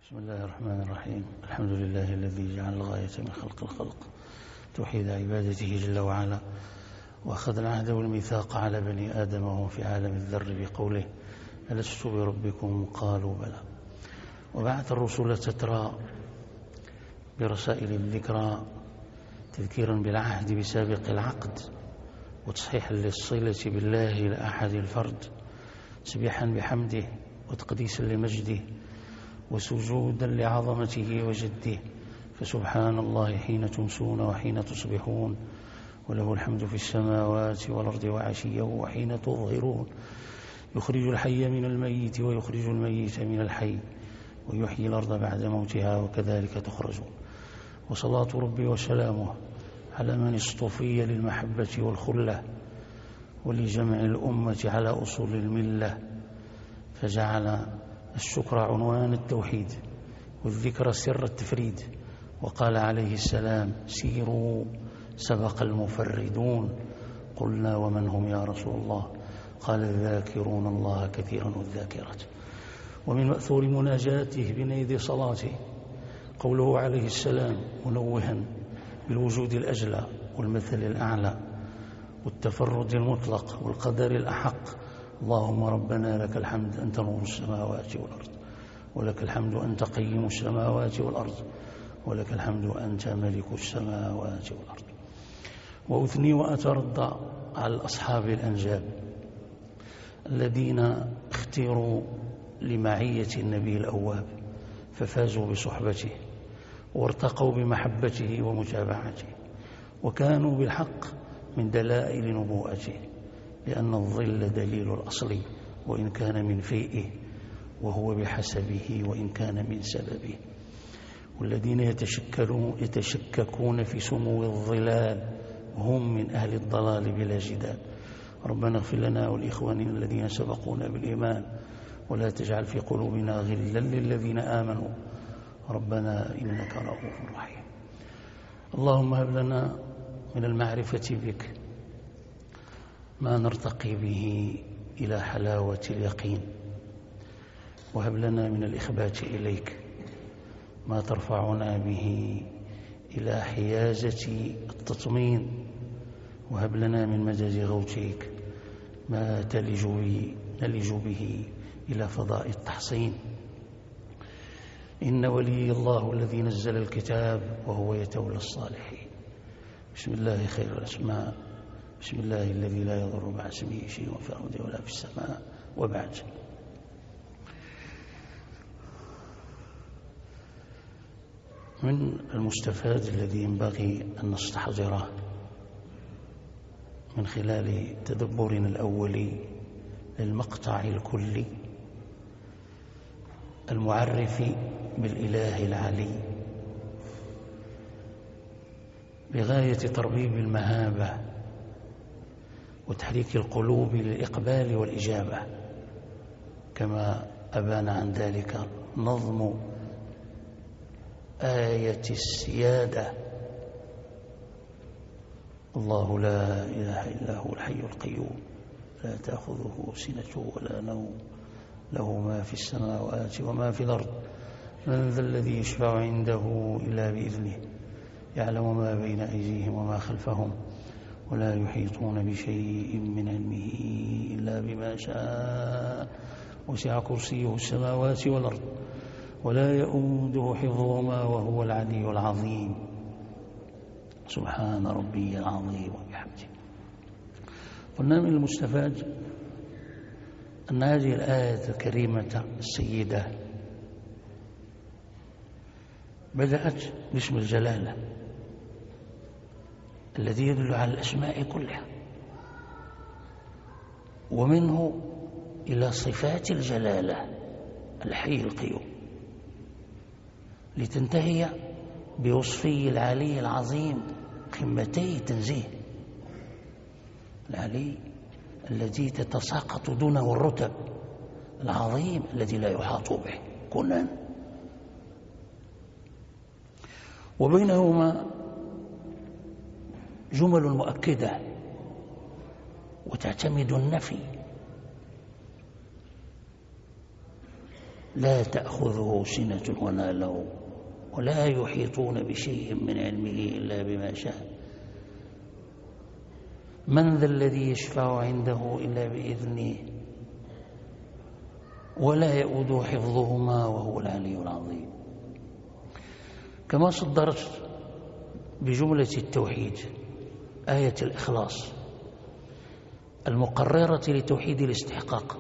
بسم الله الرحمن الرحيم. الحمد لله الذي جعل الغاية من خلق الخلق توحيد عبادته جل وعلا، وأخذ العهد والميثاق على بني آدم وهم في عالم الذر بقوله ألست بربكم قالوا بلى. وبعث الرسل تترى برسائل الذكرى تذكيرا بالعهد بسابق العقد، وتصحيحا للصلة بالله لأحد الفرد، تسبيحا بحمده وتقديسا لمجده وسجودا لعظمته وجده. فسبحان الله حين تمسون وحين تصبحون، وله الحمد في السماوات والأرض وعشيا وحين تظهرون. يخرج الحي من الميت ويخرج الميت من الحي ويحيي الأرض بعد موتها وكذلك تخرجون. وصلاة ربي وسلامه على من اصطفي للمحبة والخلة ولجمع الأمة على أصول الملة، فجعل الشكر عنوان التوحيد والذكر سر التفريد. وقال عليه السلام سيروا سبق المفردون. قلنا ومن هم يا رسول الله؟ قال الذاكرون الله كثيرا والذاكرات. ومن مأثور مناجاته بنيد صلاته قوله عليه السلام منوها بالوجود الأجلى والمثل الأعلى والتفرد المطلق والقدر الأحق: اللهم ربنا لك الحمد أنت نور السماوات والأرض، ولك الحمد أنت قيم السماوات والأرض، ولك الحمد أنت ملك السماوات والأرض. وأثني وأترضى على أصحاب الأنجاب الذين اختيروا لمعية النبي الأواب ففازوا بصحبته وارتقوا بمحبته ومتابعته، وكانوا بالحق من دلائل نبوءته، لأن الظل دليل الأصل وإن كان من فيئه، وهو بحسبه وإن كان من سببه. والذين يتشككون في سمو الظلال هم من أهل الضلال بلا جدال. ربنا اغفر لنا ولإخواننا الذين سبقونا بالإيمان، ولا تجعل في قلوبنا غلا للذين آمنوا ربنا إنك رؤوف رحيم. اللهم هب لنا من المعرفة بك ما نرتقي به إلى حلاوة اليقين، وهب لنا من الإخبات إليك ما ترفعنا به إلى حيازة التطمين، وهب لنا من مدد غوثك ما نلج به إلى فضاء التحصين. إن ولي الله الذي نزل الكتاب وهو يتولى الصالحين. بسم الله خير الأسماء، بسم الله الذي لا يضر مع اسمه شيء في الأرض ولا في السماء. وبعد، من المستفاد الذي ينبغي أن نستحضره من خلال تدبرنا الأولي للمقطع الكلي المعرف بالإله العلي بغاية تربيب المهابة وتحريك القلوب للإقبال والإجابة، كما أبان عن ذلك نظم آية السيادة: الله لا إله إلا هو الحي القيوم لا تأخذه سنة ولا نوم له ما في السماوات وما في الأرض من ذا الذي يشفع عنده إلا بإذنه يعلم ما بين أيديهم وما خلفهم ولا يحيطون بشيء من علمه إلا بما شاء وسع كرسيه السماوات والأرض ولا يؤوده حفظهما وهو العلي العظيم. سبحان ربي العظيم وبحمده. قلنا من المستفاد أن هذه الآية الكريمة السيدة بدأت باسم الجلالة الذي يدل على الأسماء كلها، ومنه إلى صفات الجلالة الحي القيوم، لتنتهي بوصفه العلي العظيم قمتي تنزيه، العلي الذي تتساقط دونه الرتب، العظيم الذي لا يحاط به كنا. وبينهما جمل مؤكدة وتعتمد النفي لا تأخذه سنة ولا نوم ولا يحيطون بشيء من علمه إلا بما شاء. من ذا الذي يشفع عنده إلا بإذنه ولا يؤوده حفظهما وهو العلي العظيم. كما صدرت بجملة التوحيد آية الإخلاص المقررة لتوحيد الاستحقاق،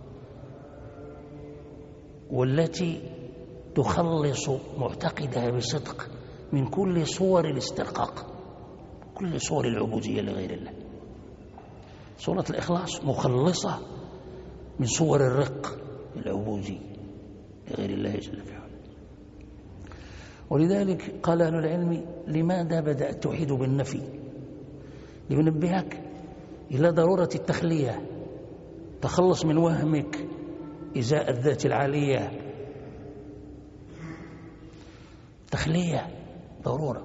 والتي تخلص معتقدها بصدق من كل صور الاسترقاق، كل صور العبودية لغير الله. سورة الإخلاص مخلصة من صور الرق العبودي لغير الله جل في علاه. ولذلك قال أهل العلم: لماذا بدأ التوحيد بالنفي؟ لينبهك إلى ضرورة التخلية، تخلص من وهمك إزاء الذات العالية. تخلية ضرورة،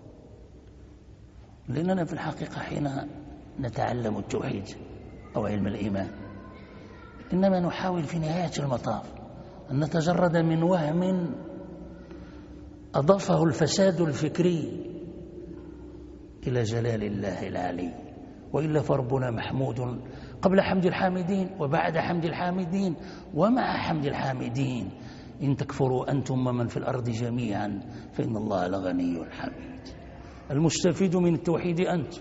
لأننا في الحقيقة حين نتعلم التوحيد أو علم الإيمان إنما نحاول في نهاية المطاف أن نتجرد من وهم أضافه الفساد الفكري إلى جلال الله العلي. وإلا فربنا محمود قبل حمد الحامدين وبعد حمد الحامدين ومع حمد الحامدين. إن تكفروا أنتم ومن في الأرض جميعا فإن الله لغني حميد. المستفيد من التوحيد أنت.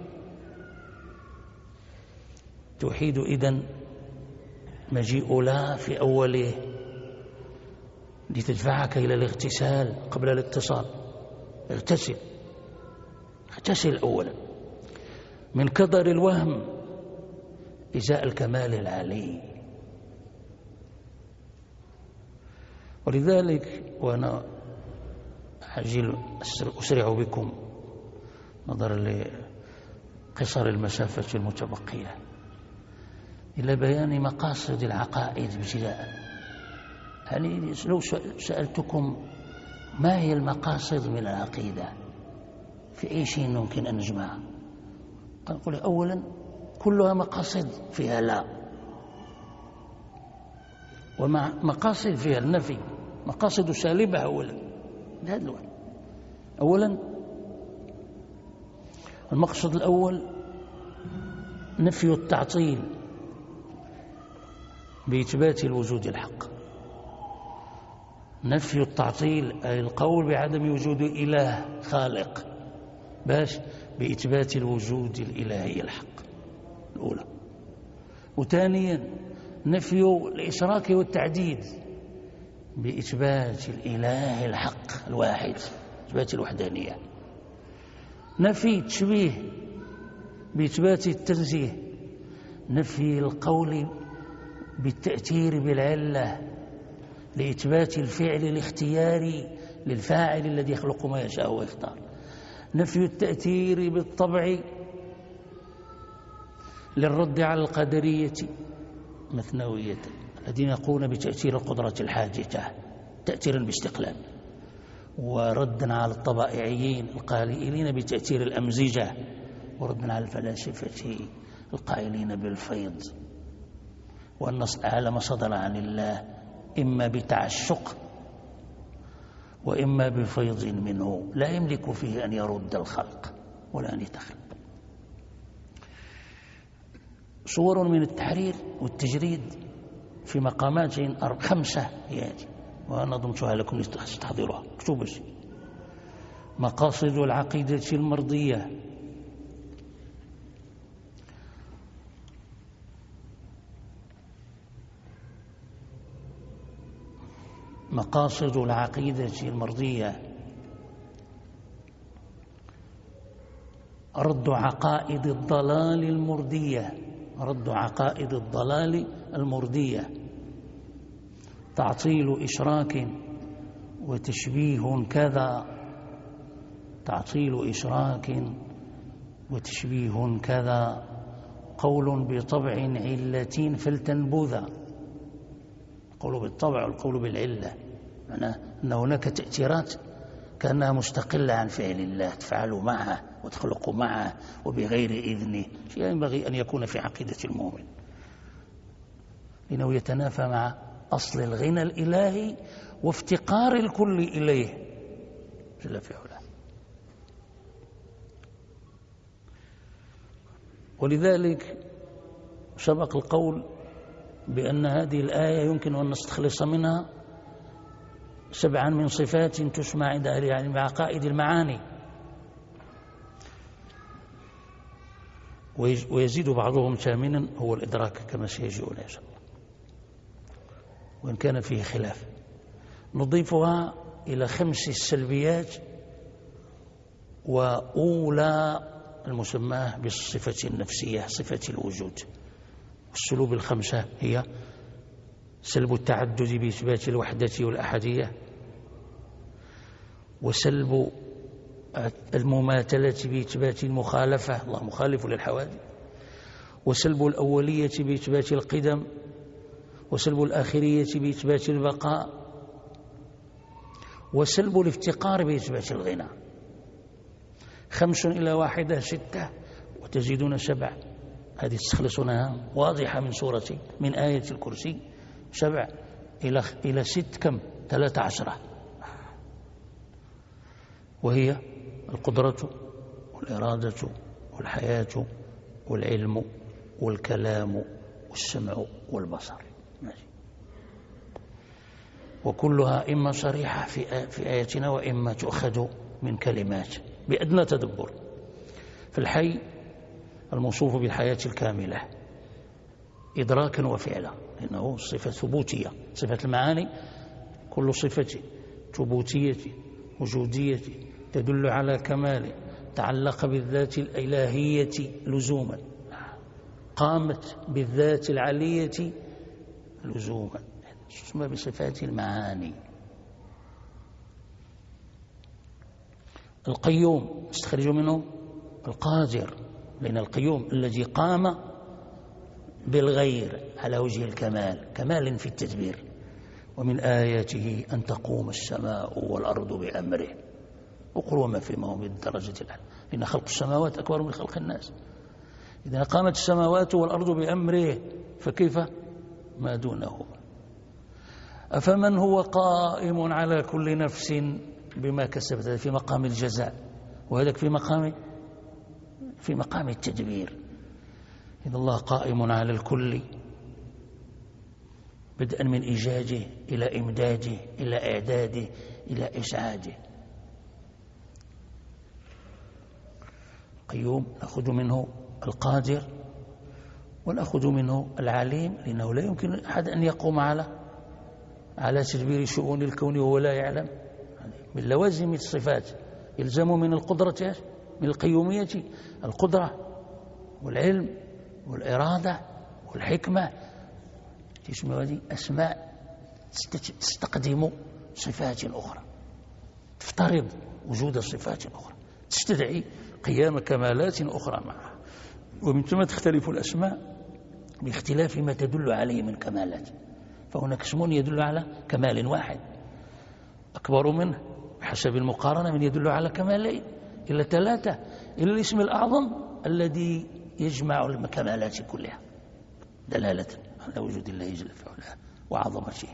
توحيد إذن مجيء لا في أوله لتدفعك إلى الاغتسال قبل الاتصال. اغتسل أولا من كدر الوهم إزاء الكمال العلي. ولذلك وأنا أسرع بكم نظرا لقصر المسافة المتبقية إلى بيان مقاصد العقائد ابتداء. يعني لو سألتكم ما هي المقاصد من العقيدة في أي شيء ممكن أن نجمعها؟ نقول أولا كلها مقاصد فيها لا، ومع مقاصد فيها النفي، مقاصد سالبة أولا. أولا المقصد الأول نفي التعطيل بإثبات الوجود الحق. نفي التعطيل أي القول بعدم وجود إله خالق باش بإثبات الوجود الإلهي الحق الأولى. وثانيا نفي الإشراك والتعديد بإثبات الإله الحق الواحد، إثبات الوحدانية. نفي التشبيه بإثبات التنزيه. نفي القول بالتأثير بالعلة لإثبات الفعل الاختياري للفاعل الذي يخلق ما يشاء ويختار. نفي التأثير بالطبع للرد على القدرية مثنوية الذين يقولون بتأثير القدرة الحادثة تأثيرا باستقلال، وردا على الطبائعيين القائلين بتأثير الأمزجة، وردا على الفلاسفة القائلين بالفيض، وأن العالم صدر عن الله إما بتعشق وإما بفيض منه لا يملك فيه أن يرد الخلق ولا أن يتخلق. صور من التحرير والتجريد في مقامات 5 ياتي، وأنا ضمتها لكم لتستحضروها. اكتبوا شيء. مقاصد العقيدة المرضية. مقاصد العقيدة المرضية رد عقائد الضلال المردية، رد عقائد الضلال المردية. تعطيل إشراك وتشبيه كذا، تعطيل إشراك وتشبيه كذا، قول بطبع علة فلتنبذا. القول بالطبع والقول بالعلة معناه أن هناك تأثيرات كأنها مستقلة عن فعل الله، تفعل معه وتخلق معه وبغير إذنه. شيء ينبغي أن يكون في عقيدة المؤمن، لأنه يتنافى مع أصل الغنى الإلهي وافتقار الكل إليه جل في علاه. ولذلك سبق القول بأن هذه الآية يمكن أن نستخلص منها 7 من صفات تسمى عند أهل العلم بعقائد المعاني، ويزيد بعضهم 8 هو الإدراك كما سيجيء إن شاء الله، وإن كان فيه خلاف. نضيفها إلى 5 السلبيات، وأولى المسماه بالصفة النفسية صفة الوجود. السلوب ال5 هي سلب التعدد بإثبات الوحدة والأحدية، وسلب المماثلة بإثبات المخالفة، الله مخالف للحوادث، وسلب الأولية بإثبات القدم، وسلب الآخرية بإثبات البقاء، وسلب الافتقار بإثبات الغنى. 5 إلى 1 6 وتزيدون 7. هذه تستخلصونها واضحة من آية الكرسي. 7 إلى 6 كم؟ 13، وهي القدرة والإرادة والحياة والعلم والكلام والسمع والبصر، وكلها إما صريحة في آياتنا وإما تؤخذ من كلمات بأدنى تدبر. فالحي الموصوف بالحياة الكاملة إدراكا وفعلا، لأنه صفة ثبوتية. صفة المعاني كل صفة ثبوتية وجودية تدل على كمال تعلق بالذات الإلهية لزوما، قامت بالذات العلية لزوما، تسمى بصفات المعاني. القيوم استخرج منه القادر، لأن القيوم الذي قام بالغير على وجه الكمال، كمال في التدبير. ومن آياته أن تقوم السماء والأرض بأمره. اقروا ما فيما هم بالدرجة الأعلى، لأن خلق السماوات أكبر من خلق الناس. إذا قامت السماوات والأرض بأمره فكيف ما دونه؟ أفمن هو قائم على كل نفس بما كسبت، هذا في مقام الجزاء، وهذاك في مقام التدبير. إذا الله قائم على الكل بدءا من إيجاده إلى إمداده إلى إعداده إلى إسعاده. قيوم نأخذ منه القادر ونأخذ منه العليم، لأنه لا يمكن أحد أن يقوم على تدبير شؤون الكون وهو لا يعلم. من لوازم الصفات يلزم من القدرة، من القيومية، القدرة والعلم والإرادة والحكمة. تسمى هذه أسماء تستقدم صفات أخرى، تفترض وجود صفات أخرى، تستدعي قيام كمالات أخرى معها. ومن ثم تختلف الأسماء باختلاف ما تدل عليه من كمالات. فهناك اسم يدل على كمال واحد أكبر منه بحسب المقارنة من يدل على كمالين إلا 3، إلا الاسم الأعظم الذي يجمع الكمالات كلها دلالة على وجود الله جل وعلا وعظمته.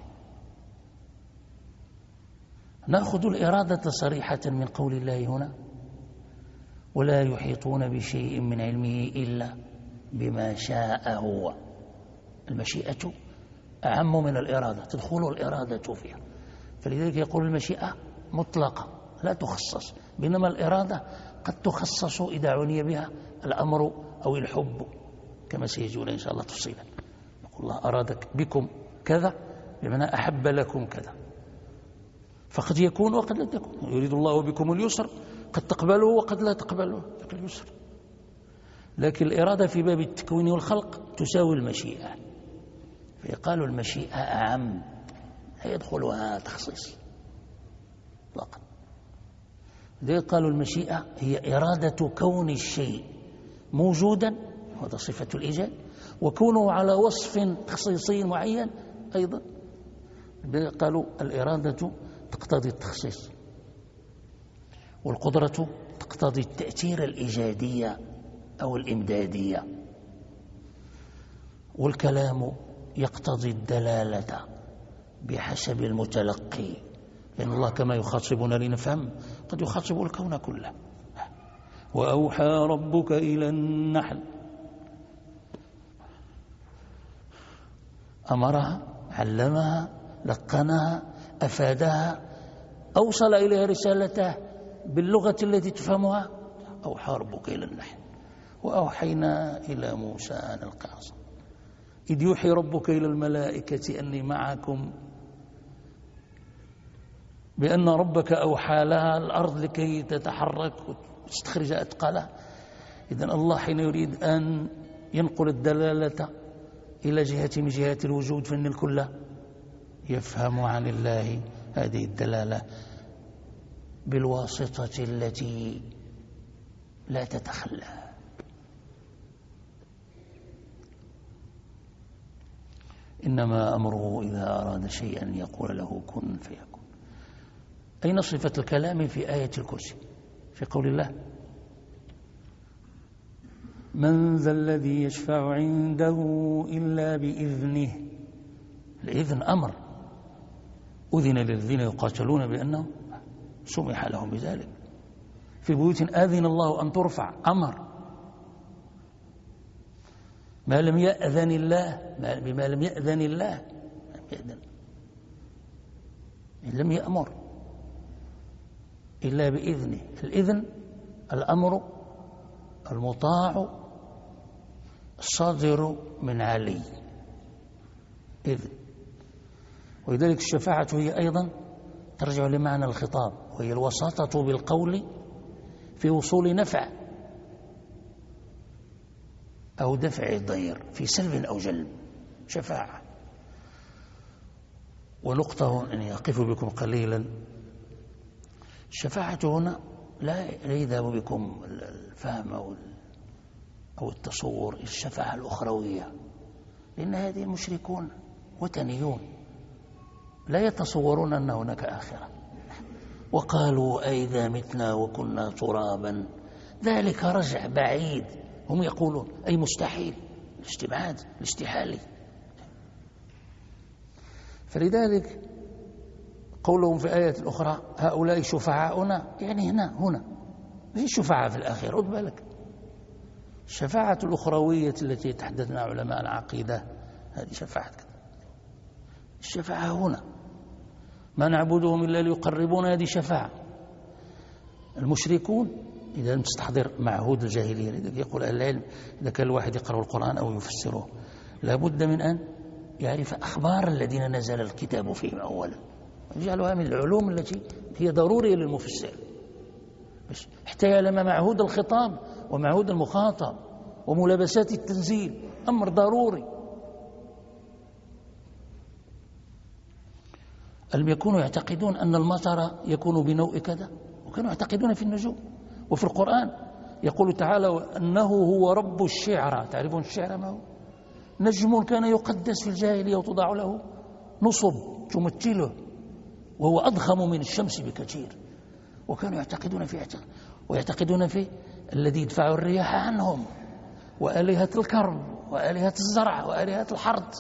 نأخذ الإرادة صريحة من قول الله هنا: ولا يحيطون بشيء من علمه إلا بما شاء هو. المشيئة أعم من الإرادة، تدخل الإرادة فيها، فلذلك يقول المشيئة مطلقة لا تخصص، بينما الإرادة قد تخصص إذا عني بها الأمر أو الحب، كما سيجون إن شاء الله تفصيلا. يقول الله أراد بكم كذا بمعنى أحب لكم كذا، فقد يكون وقد لا تكون. يريد الله بكم اليسر، قد تقبلوا وقد لا تقبلوا اليسر. لكن الإرادة في باب التكوين والخلق تساوي المشيئة، فيقال المشيئة أعم، لا يدخلها تخصيص مطلقا. لذلك قالوا المشيئة هي إرادة كون الشيء موجودا، وهذا صفة الإيجاد، وكونه على وصف تخصيصي معين أيضا. قالوا الإرادة تقتضي التخصيص، والقدرة تقتضي التأثير الإيجادية أو الإمدادية، والكلام يقتضي الدلالة بحسب المتلقي، لأن الله كما يخاطبنا لنفهم قد يخاطب الكون كله. وأوحى ربك إلى النحل، أمرها، علمها، لقنها، أفادها، أوصل إليها رسالته باللغة التي تفهمها. أوحى ربك إلى النحل وأوحينا إلى موسى أن ألق عصاك إذ يوحي ربك إلى الملائكة أني معكم، بأن ربك أوحى لها الأرض لكي تتحرك وتستخرج أثقالها. إذن الله حين يريد أن ينقل الدلالة إلى جهة من جهات الوجود فإن الكل يفهم عن الله هذه الدلالة بالواسطة التي لا تتخلى. إنما أمره إذا أراد شيئا يقول له كن فيكون. أين صفة الكلام في آية الكرسي؟ في قول الله من ذا الذي يشفع عنده إلا بإذنه. الإذن أمر، أذن للذين يقاتلون بأنهم سمح لهم بذلك. في بيوت آذن الله أن ترفع، أمر. ما لم يأذن الله، بما لم يأذن الله لم يأمر إلا بإذنه. الإذن الأمر المطاع الصادر من علي، إذن. ولذلك الشفاعة هي أيضا ترجع لمعنى الخطاب، وهي الوساطة بالقول في وصول نفع أو دفع ضير، في سلب أو جلب، شفاعة. ونقطة أن يقف بكم قليلا، الشفاعة هنا لا يذهب بكم الفهم أو التصور، الشفاعة الأخروية، لأن هذه المشركون وثنيون لا يتصورون أن هناك آخرة. وقالوا أئذا متنا وكنا ترابا ذلك رجع بعيد، هم يقولون أي مستحيل، الاستبعاد الاستحالي. فلذلك قولهم في آية أخرى هؤلاء شفعاؤنا، يعني هنا في شفاعة في الآخرة. خذ بالك، الشفاعة الأخروية التي تحدثنا علماء العقيدة هذه شفاعة، الشفاعة هنا ما نعبدهم إلا ليقربون، هذه شفاعة. المشركون إذا لم تستحضر معهود الجاهلية، لذلك يقول أهل العلم إذا كان الواحد يقرأ القرآن أو يفسره لابد من أن يعرف أخبار الذين نزل الكتاب فيهم أولا، يجعلها من العلوم التي هي ضرورية للمفسر، بس حتى يعلم معهود الخطاب ومعهود المخاطب وملابسات التنزيل، أمر ضروري. لم يكونوا يعتقدون أن المطر يكون بنوء كذا، وكانوا يعتقدون في النجوم. وفي القرآن يقول تعالى أنه هو رب الشعرى. تعرفون الشعرى ما هو؟ نجم كان يقدس في الجاهلية وتضع له نصب تمثله، وهو أضخم من الشمس بكثير. وكانوا يعتقدون في الذي يدفع الرياح عنهم، وآلهة الكرم وآلهة الزرع وآلهة الحرث.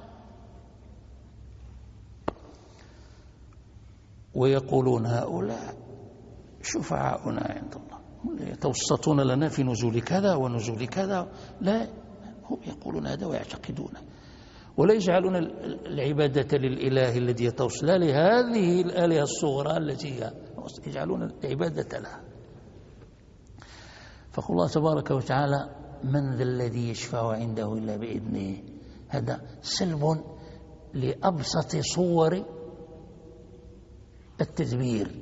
ويقولون هؤلاء شفعاؤنا عند الله يتوسطون لنا في نزول كذا ونزول كذا. لا، هم يقولون هذا ويعتقدون، ولا يجعلون العبادة للإله الذي يتوسل، لا لهذه الآلهة الصغرى التي يجعلون العبادة لها. فقال الله تبارك وتعالى من ذا الذي يشفع عنده إلا بإذنه، هذا سلب لأبسط صور التدبير،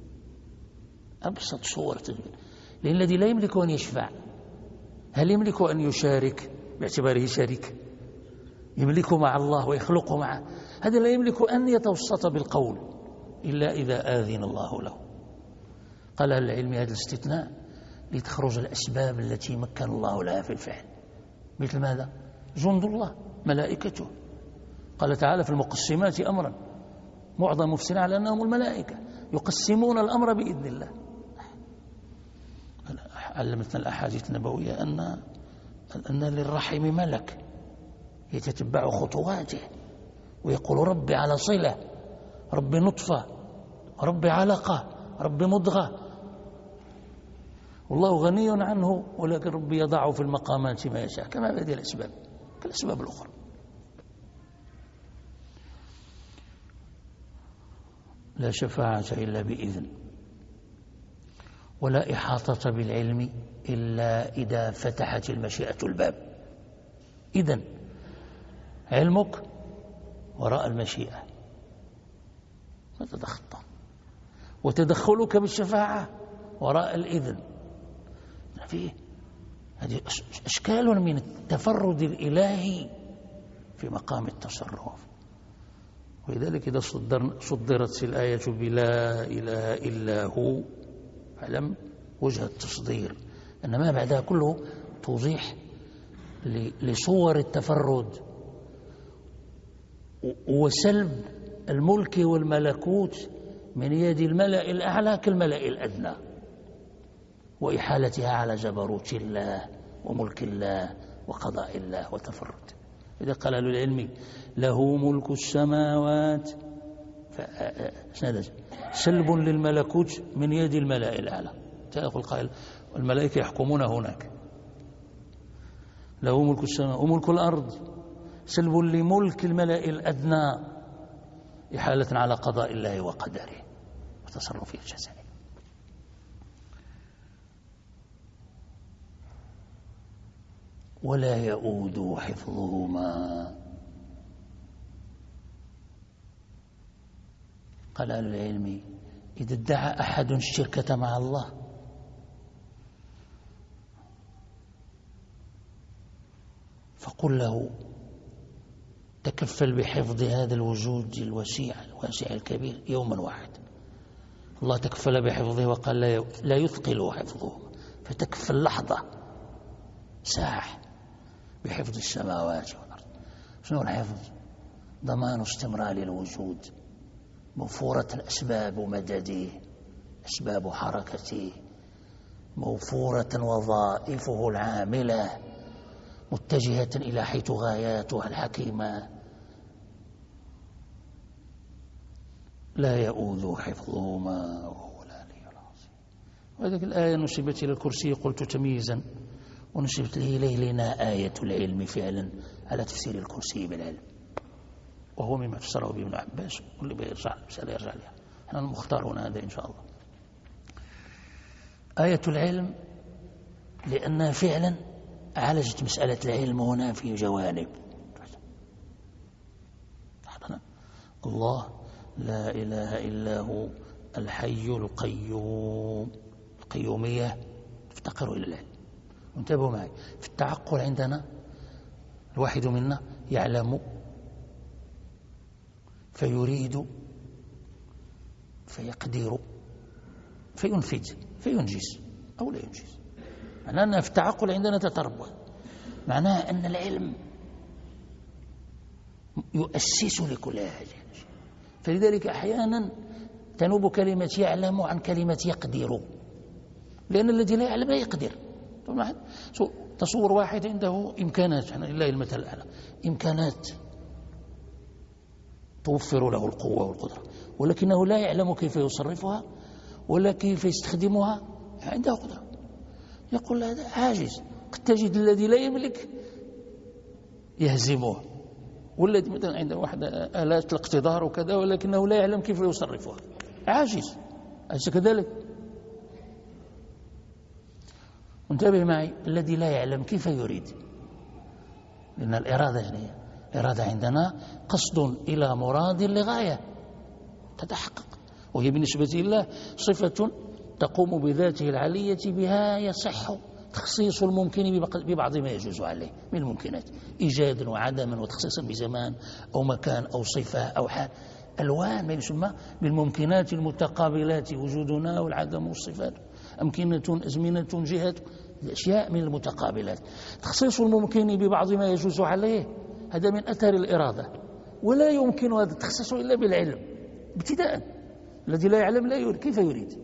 أبسط صور التدبير. لأن الذي لا يملك أن يشفع هل يملك أن يشارك باعتباره شريك؟ يملك مع الله ويخلق معه. هذا لا يملك أن يتوسط بالقول إلا إذا آذن الله له. قال أهل العلم هذا الاستثناء لتخرج الأسباب التي مكن الله لها في الفعل، مثل ماذا؟ جند الله ملائكته. قال تعالى في المقسمات أمرا، معظم مفسرين على أنهم الملائكة يقسمون الأمر بإذن الله. علمتنا الأحاديث النبوية أن للرحم ملك يتتبع خطواته ويقول ربي على صلة، ربي نطفة، ربي علقة، ربي مضغة، والله غني عنه، ولكن ربي يضعه في المقامات ما يشاء كما بهذه الأسباب كالأسباب الأخرى. لا شفاعة إلا بإذن، ولا إحاطة بالعلم إلا إذا فتحت المشيئة الباب. إذن علمك وراء المشيئة لا تتخطى، وتدخلك بالشفاعة وراء الإذن. هذه أشكال من التفرد الإلهي في مقام التصرف. ولذلك إذا صدرت الآية بلا إله إلا هو فلم وجه التصدير أن ما بعدها كله توضيح لصور التفرد وسلب الملك والملكوت من يد الملأ الأعلى كالملأ الأدنى، وإحالتها على جبروت الله وملك الله وقضاء الله وتفرد. إذا قال أهل العلم له ملك السماوات سلب للملكوت من يد الملأ الأعلى، تأخذ القائل الملائكة يحكمون هناك. له ملك السماء وملك الأرض سلب لملك الملأ الأدنى إحالة على قضاء الله وقدره وتصرفه الجزائي. ولا يؤود حفظهما. قال أهل العلم إذا ادعى أحد الشركة مع الله فقل له تكفل بحفظ هذا الوجود الواسع الكبير يوما واحد. الله تكفل بحفظه وقال لا يثقل حفظه، فتكفل لحظة ساعة بحفظ السماوات والأرض. شنو الحفظ؟ ضمان استمرار الوجود، موفورة الأسباب ومدده، أسباب حركته موفورة، وظائفه العاملة متجهة إلى حيث غاياتها الحكيمة. لا يؤود حفظهما وهو العلي العظيم. وهذه الآية نسبت إلى الكرسي قلت تمييزا، ونسبت إليه لنا آية العلم فعلا على تفسير الكرسي بالعلم، وهو مما فسره به ابن عباس، واللي بيرجع لها. احنا المختارون هذا إن شاء الله. آية العلم لأنها فعلا عالجت مسألة العلم هنا في جوانب. الله لا إله إلا هو الحي القيوم، القيومية تفتقر إلى العلم. وانتبهوا معي في التعقل عندنا الواحد منا يعلم فيريد فيقدر فينفذ فينجز أو لا ينجز. معناه أن في التعقل عندنا تتربع، معناه أن العلم يؤسس لكل هذه. فلذلك أحيانا تنوب كلمة يعلم عن كلمة يقدر، لأن الذي لا يعلم لا يقدر. تصور واحد عنده إمكانات، لله المثل الأعلى، إمكانات توفر له القوة والقدرة، ولكنه لا يعلم كيف يصرفها ولا كيف يستخدمها. عنده قدرة، يقول هذا عاجز. قد تجد الذي لا يملك يهزمه، والذي مثلا عنده واحد آلات الاقتدار وكذا ولكنه لا يعلم كيف يصرفها، عاجز. أليس كذلك؟ انتبه معي، الذي لا يعلم كيف يريد، لأن الإرادة عندنا قصد إلى مراد لغاية تتحقق، وهي بالنسبة لله صفة تقوم بذاته العلية، بها يصح تخصيص الممكن ببعض ما يجوز عليه من الممكنات، إيجادا وعدما وتخصيصا بزمان أو مكان أو صفة أو حال، ألوان ما يسمى بالممكنات المتقابلات، وجودنا والعدم والصفات، أمكنة أزمنة جهات، الأشياء من المتقابلات. تخصيص الممكن ببعض ما يجوز عليه هذا من أثر الإرادة، ولا يمكن هذا التخصيص إلا بالعلم ابتداء. الذي لا يعلم لا يريد، كيف يريد؟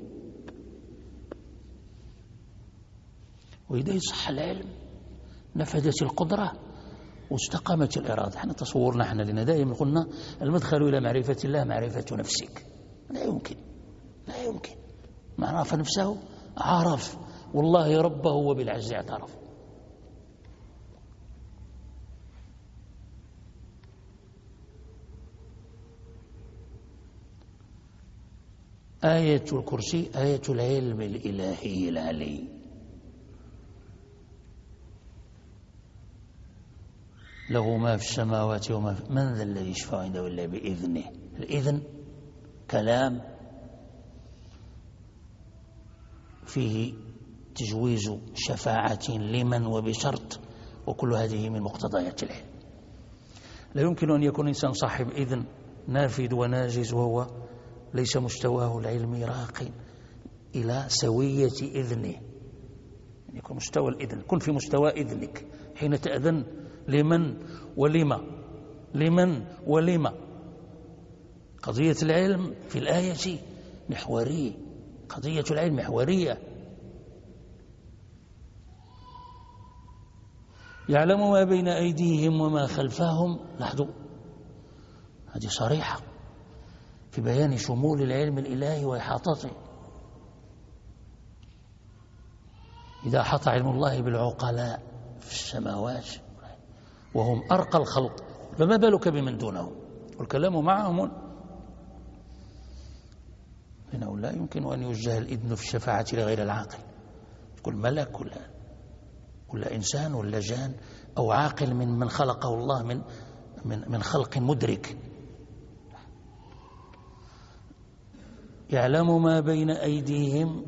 وإذا يصح العلم نفذت القدرة واستقامت الإرادة. احنا تصورنا احنا لنا دائما قلنا المدخل إلى معرفة الله معرفة نفسك. لا يمكن ما عرف نفسه عرف والله ربه وبالعجز اعترف. آية الكرسي آية العلم الإلهي العلي. له ما في السماوات وما في من ذا الذي يشفع عنده إلا بإذنه. الإذن كلام فيه تجويز شفاعة لمن وبشرط، وكل هذه من مقتضيات العلم. لا يمكن أن يكون إنسان صاحب إذن نافذ وناجز وهو ليس مستواه العلمي راق إلى سوية إذنه. يعني يكون مستوى الإذن، كن في مستوى إذنك حين تأذن لمن ولما، لمن ولما. قضية العلم في الآية محورية، قضية العلم محورية. يعلم ما بين أيديهم وما خلفهم. لاحظوا هذه صريحة في بيان شمول العلم الإلهي وإحاطته. إذا أحاط علم الله بالعقلاء في السماوات وهم أرقى الخلق، فما بالك بمن دونهم والكلام معهم. إنه لا يمكن أن يوجه الإذن في الشفاعة لغير العاقل، كل ملك ولا إنسان ولا جان أو عاقل من خلقه الله من خلق مدرك. يعلم ما بين أيديهم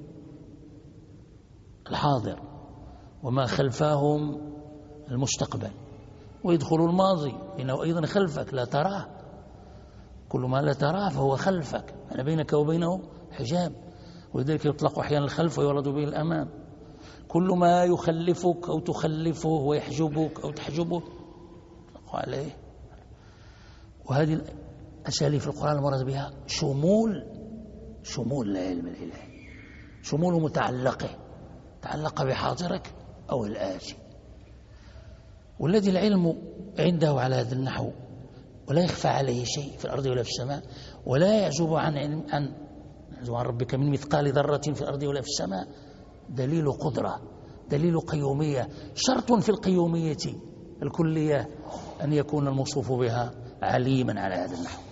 الحاضر وما خلفهم المستقبل، ويدخل الماضي إنه أيضا خلفك لا تراه. كل ما لا تراه فهو خلفك، أنا بينك وبينه حجاب، ولذلك يطلق أحيانا الخلف ويراد به الأمام. كل ما يخلفك أو تخلفه ويحجبك أو تحجبه يطلق عليه. وهذه الأساليب في القرآن المراد بها شمول العلم الإلهي، شمول متعلقه تعلق بحاضرك أو الآتي. والذي العلم عنده على هذا النحو ولا يخفى عليه شيء في الأرض ولا في السماء، ولا يعزب عن ربك من مثقال ذرة في الأرض ولا في السماء، دليل قدرة، دليل قيومية. شرط في القيومية الكلية أن يكون الموصوف بها عليما على هذا النحو.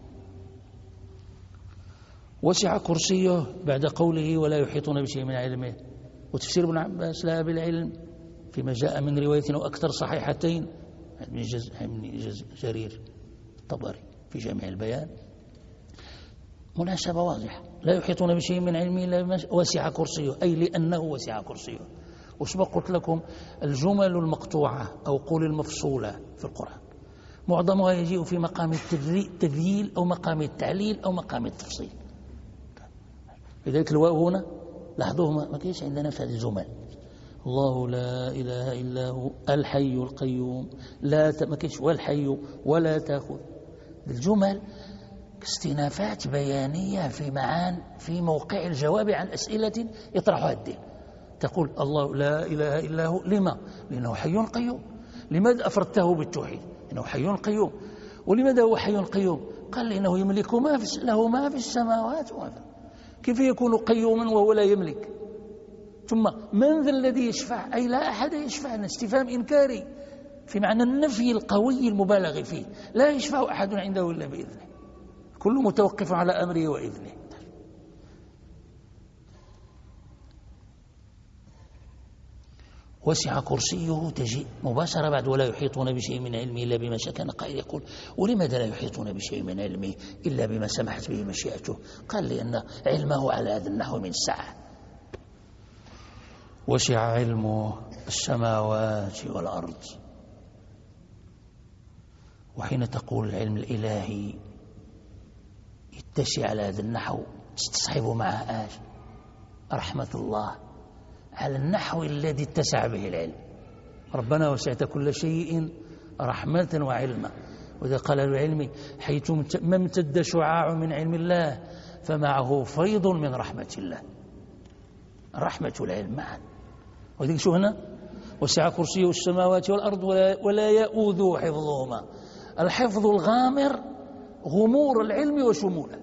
وسع كرسيه بعد قوله ولا يحيطون بشيء من علمه. وتفسير ابن عباس لها بالعلم فيما جاء من رواية أو أكثر صحيحتين من جرير الطبري في جامع البيان، مناسبة واضحة. لا يحيطون بشيء من علمه إلا وسع كرسيه، أي لأنه وسع كرسيه. وسبق قلت لكم الجمل المقطوعة أو قول المفصولة في القرآن معظمها يجيء في مقام التذييل أو مقام التعليل أو مقام التفصيل. لذلك الواو هنا لاحظوه ما كاينش عندنا في هذه الجمل. الله لا إله إلا هو الحي القيوم لا ما كاينش والحي ولا تأخذ. الجمل استئنافات بيانية في موقع الجواب عن أسئلة يطرحها الدين. تقول الله لا إله إلا هو، لما؟ لأنه حي قيوم. لماذا أفردته بالتوحيد؟ لأنه حي قيوم. ولماذا هو حي قيوم؟ قال لأنه يملك له ما في السماوات وما في. كيف يكون قيوما وهو لا يملك؟ ثم من ذا الذي يشفع؟ أي لا أحد يشفع. استفهام إنكاري في معنى النفي القوي المبالغ فيه. لا يشفع أحد عنده إلا بإذنه، كل متوقف على أمره وإذنه. وسع كرسيه تجي مباشرة بعد ولا يحيطون بشيء من علمه إلا بما شاء. كان قائل يقول ولماذا لا يحيطون بشيء من علمه إلا بما سمحت به مشيئته؟ قال لأن علمه على هذا النحو من السعة. وسع علمه السماوات والأرض. وحين تقول العلم الإلهي يتسع على هذا النحو تستصحب معها رحمة الله على النحو الذي اتسع به العلم. ربنا وسعت كل شيء رحمة وعلما. وإذا قال العلم حيث ما امتد شعاع من علم الله فمعه فيض من رحمة الله. رحمة العلم معا. وذلك شو هنا وسع كرسيه السماوات والأرض ولا يؤوده حفظهما. الحفظ الغامر غمور العلم وشموله.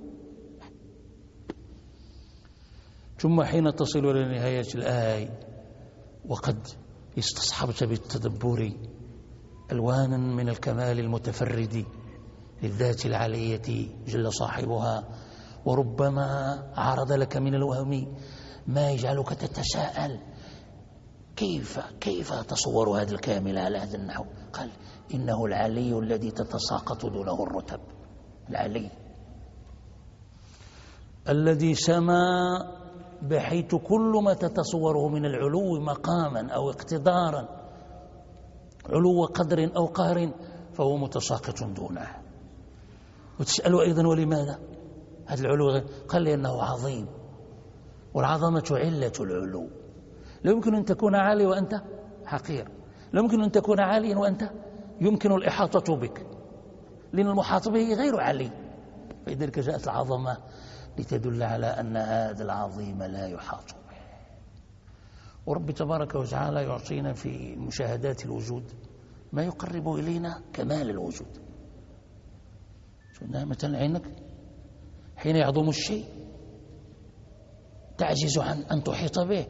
ثم حين تصل إلى نهاية الآية وقد استصحبت بالتدبر ألوانا من الكمال المتفرد للذات العلية جل صاحبها، وربما عرض لك من الوهم ما يجعلك تتساءل كيف تصور هذا الكامل على هذا النحو؟ قال إنه العلي الذي تتساقط دونه الرتب، العلي الذي سما بحيث كل ما تتصوره من العلو مقاما أو اقتدارا، علو قدر أو قهر، فهو متساقط دونه. وتسأل أيضا ولماذا هذا العلو؟ قال لأنه عظيم، والعظمة علة العلو. لا يمكن أن تكون عالي وأنت حقير، لا يمكن أن تكون عاليا وأنت يمكن الإحاطة بك، لأن المحاط به غير عالي. فلذلك جاءت العظمة لتدل على أن هذا العظيم لا يحاط به. ورب تبارك وتعالى يعطينا في مشاهدات الوجود ما يقرب إلينا كمال الوجود. مثلا عينك حين يعظم الشيء تعجز عن أن تحيط به.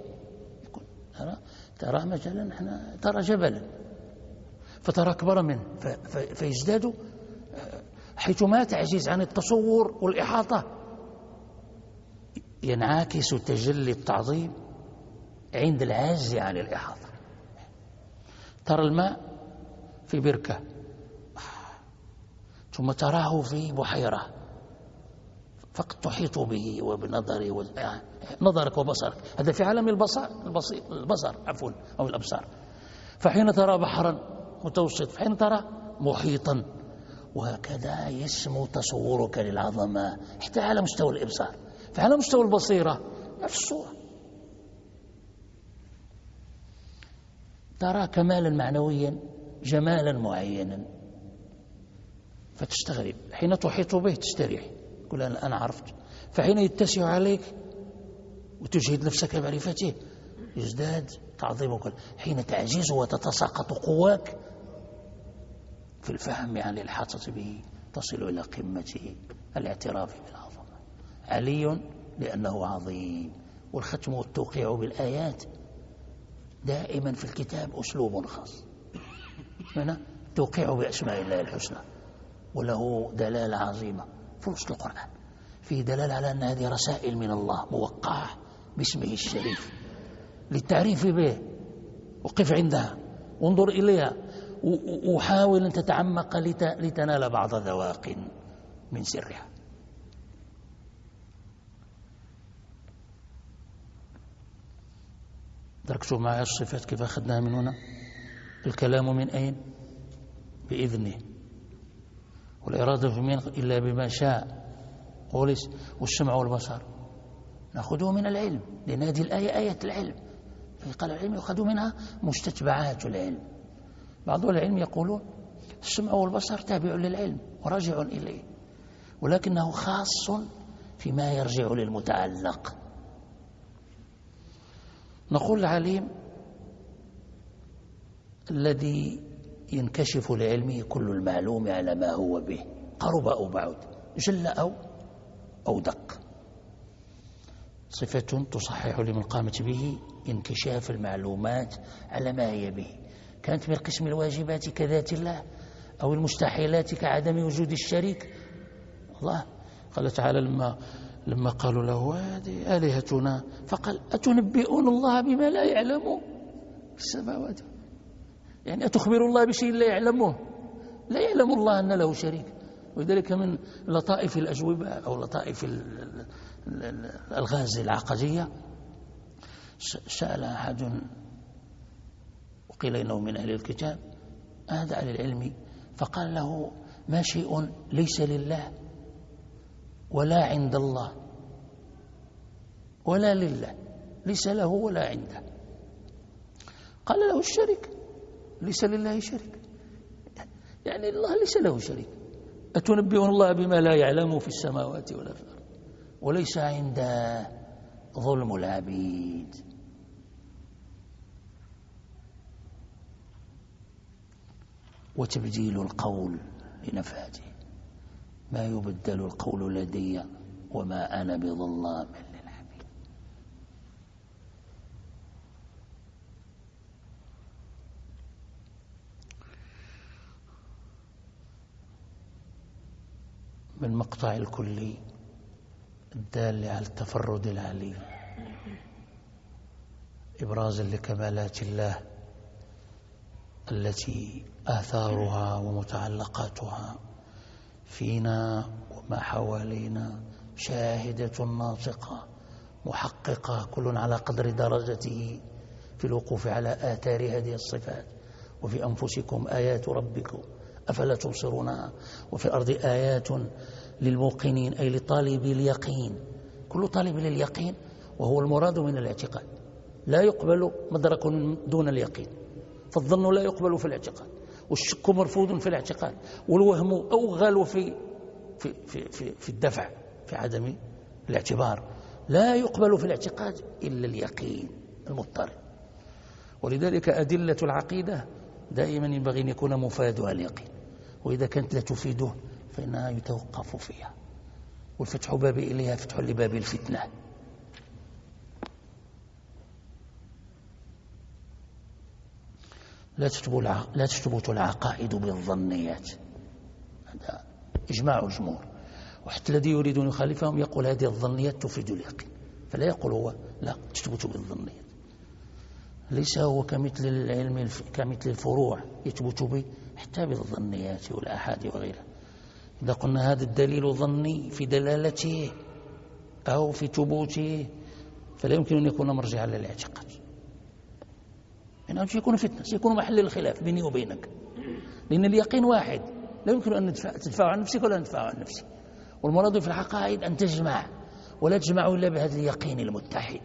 ترى مثلا ترى جبلا فترى أكبر منه فيزداد حيثما تعجز عن التصور والإحاطة. ينعكس تجلي التعظيم عند العجز عن الإحاطة. ترى الماء في بركة ثم تراه في بحيرة فقد تحيط به نظرك وبصرك. هذا في عالم البصر أو الأبصار. فحين ترى بحرا متوسط، فحين ترى محيطا، وهكذا يسمو تصورك للعظمة حتى على مستوى الإبصار. فعلى مستوى البصيرة نفس الصورة، ترى كمالا معنويا، جمالا معينا، فتستغرب. حين تحيط به تستريح، تقول أنا عرفت. فحين يتسع عليك وتجهد نفسك بمعرفته يزداد تعظيمك. حين تعجز وتتساقط قواك في الفهم عن الإحاطة به تصل إلى قمته الاعتراف بالعظمة. علي لأنه عظيم. والختم والتوقيع بالآيات دائما في الكتاب أسلوب خاص، هنا توقيع بأسماء الله الحسنى، وله دلالة عظيمة في وسط القرآن. فيه دلالة على أن هذه رسائل من الله موقعة باسمه الشريف للتعريف به. وقف عندها وانظر إليها وحاول أن تتعمق لتنال بعض ذواق من سرها. دركتوا معي الصفات كيف أخذناها من هنا؟ الكلام من أين؟ بإذنه، والإرادة من إلا بما شاء، والسمع والبصر نأخذه من العلم، لأن هذه الآية آية العلم. قال العلم يأخذ منها مستتبعات العلم. بعض العلم يقولون السمع والبصر تابع للعلم وراجع إليه، ولكنه خاص فيما يرجع للمتعلق. نقول العليم الذي ينكشف لعلمه كل المعلوم على ما هو به، قرب أو بعد، جل أو دق. صفة تصحح لمن قامت به انكشاف المعلومات على ما هي به، كانت من قسم الواجبات كذات الله أو المستحيلات كعدم وجود الشريك. الله قال تعالى لما قالوا له هذه آلهتنا فقال أتنبئون الله بما لا يعلمه في السماوات، يعني أتخبر الله بشيء لا يعلمه؟ لا يعلم الله أن له شريك. وذلك من لطائف الأجوبة أو لطائف الألغاز العقدية. سأل أحد وقيل إنه من أهل الكتاب هذا أهل العلم، فقال له ما شيء ليس لله ولا عند الله ولا لله، ليس له ولا عنده. قال له الشريك، ليس لله شريك، يعني الله ليس له شريك. أتنبئون الله بما لا يعلمه في السماوات ولا في الأرض وليس عنده ظلم العبيد. وتبديل القول لنفاته. ما يبدل القول لدي وما أنا بظلام للعبيد. من مقطع الكلي الدال على التفرد العليم إبرازا لكمالات الله التي آثارها ومتعلقاتها فينا وما حوالينا شاهدة ناطقة محققة، كل على قدر درجته في الوقوف على آثار هذه الصفات. وفي أنفسكم آيات ربكم أفلا تبصرونها، وفي الأرض آيات للموقنين أي لطالب اليقين. كل طالب لليقين وهو المراد من الاعتقاد، لا يقبل مدرك دون اليقين، فالظن لا يقبل في الاعتقاد، والشك مرفوض في الاعتقاد، والوهم أوغل في الدفع في عدم الاعتبار. لا يقبل في الاعتقاد إلا اليقين المضطرد. ولذلك أدلة العقيدة دائما ينبغي أن يكون مفادها اليقين، وإذا كانت لا تفيده فإنها يتوقف فيها، والفتح باب إليها فتح لباب الفتنة. لا تثبت العقائد بالظنيات، هذا إجماع الجمهور. وحتى الذي يريد أن يخالفهم يقول هذه الظنيات تفيد اليقين، فلا يقول هو لا تثبت بالظنيات. ليس هو كمثل العلم كمثل الفروع يثبت به حتى بالظنيات والآحاد وغيرها. إذا قلنا هذا الدليل ظني في دلالته أو في ثبوته فلا يمكن أن يكون مرجعا للاعتقاد، إنه سيكون فتنة، سيكون محل الخلاف بيني وبينك، لأن اليقين واحد لا يمكن أن تدفع عن نفسك ولا تدفع عن نفسي. والمراد في العقائد أن تجمع، ولا تجمع إلا بهذا اليقين المتحد،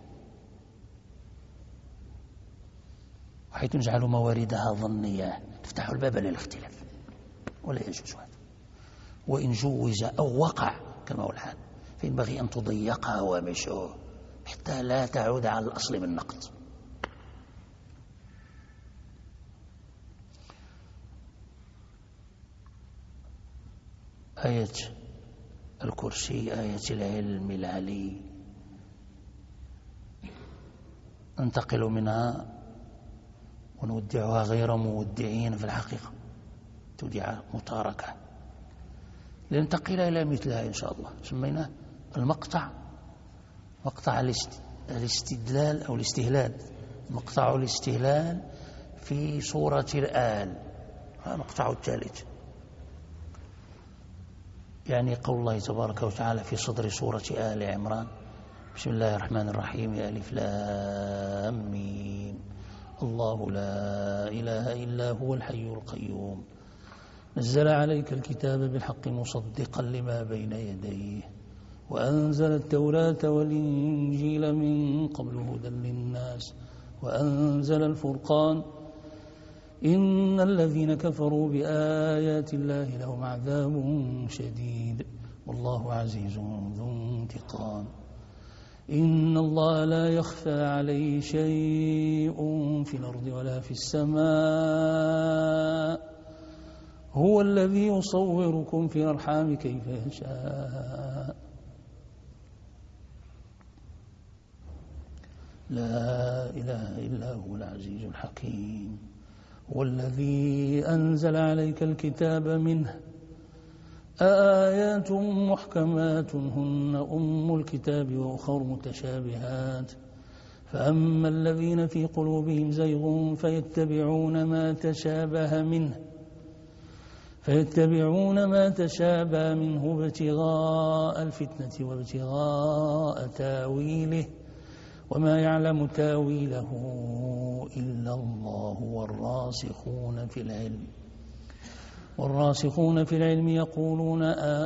وحيث نجعل مواردها ظنية تفتح الباب للاختلاف، ولا يجوز هذا. وإن جوز أو وقع كما هو الحال فينبغي أن تضيق هوامشه حتى لا تعود على الأصل بالنقد. آية الكرسي آية العلم العلي ننتقل منها ونودعها غير مودعين في الحقيقة، تودع متاركة، لننتقل إلى مثلها إن شاء الله. سميناه المقطع، مقطع الاستدلال أو الاستهلال، مقطع الاستهلال في سورة الآل، مقطع الثالث، يعني قول الله تبارك وتعالى في صدر سورة آل عمران: بسم الله الرحمن الرحيم، ألف لام ميم، الله لا إله إلا هو الحي القيوم، نزل عليك الكتاب بالحق مصدقا لما بين يديه، وأنزل التوراة والإنجيل من قبل هدى للناس، وأنزل الفرقان، إن الذين كفروا بآيات الله لهم عذاب شديد والله عزيز ذو انتقام، إن الله لا يخفى عليه شيء في الأرض ولا في السماء، هو الذي يصوركم في الأرحام كيف يشاء، لا إله إلا هو العزيز الحكيم، هو الذي أنزل عليك الكتاب منه آيات محكمات هن أم الكتاب وأخر متشابهات، فأما الذين في قلوبهم زيغ فيتبعون ما تشابه منه ابتغاء الفتنة وابتغاء تاويله، وما يعلم تاويله إلا الله والراسخون في العلم يقولون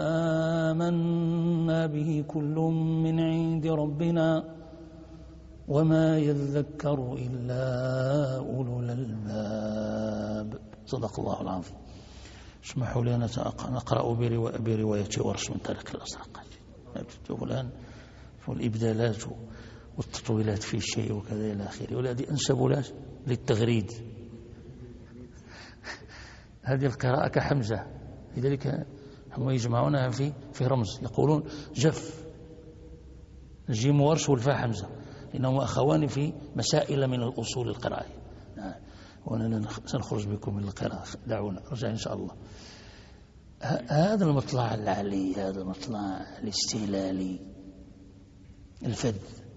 آمنا به كل من عند ربنا وما يذكر إلا أولو الألباب. صدق الله العظيم. اسمحوا لي أن نقرأ برواية ورش من طريق الأزرق. الآن والإبدالات والتطويلات في الشيء وكذا إلى آخره، والذي أنسب له للتغريد هذه القراءة كحمزة، لذلك هم يجمعونها في رمز، يقولون جف، الجيم ورش والفاء حمزة، إنهما أخوان في مسائل من الأصول القراءة. وأنا سنخرج بكم من القراءة، دعونا نرجع إن شاء الله. هذا المطلع العلي، هذا المطلع الاستهلالي الفذ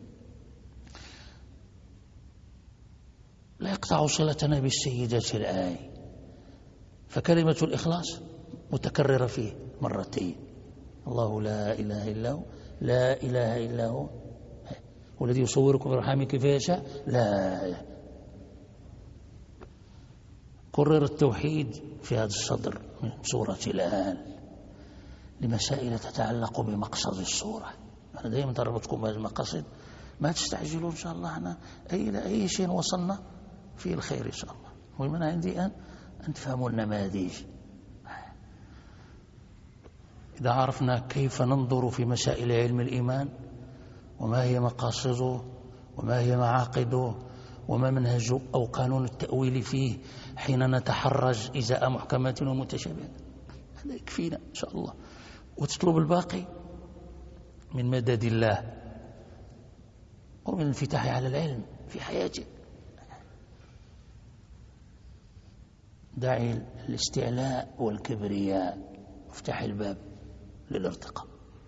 لا يقطع صلتنا بالسيدات الآية، فكلمة الإخلاص متكررة فيه مرتين، الله لا إله إلا هو، لا إله إلا هو، والذي يصوركم في الأرحام كيف يشاء، لا. كرر التوحيد في هذا الصدر من سورة الآن لمسائل تتعلق بمقصد السورة. أنا دائما ضربتكم بهذه المقاصد، ما تستعجلوا إن شاء الله، أنا أي شيء وصلنا فيه الخير إن شاء الله. المهم أنا عندي أن تفهموا النماذج. إذا عرفنا كيف ننظر في مسائل علم الإيمان، وما هي مقاصده، وما هي معاقده، وما منهج أو قانون التأويل فيه حين نتحرج إزاء محكمات ومتشابهات، هذا يكفينا إن شاء الله. وتطلب الباقي من مدد الله ومن الانفتاح على العلم في حياتك. داعي الاستعلاء والكبرياء، افتح الباب للارتقاء.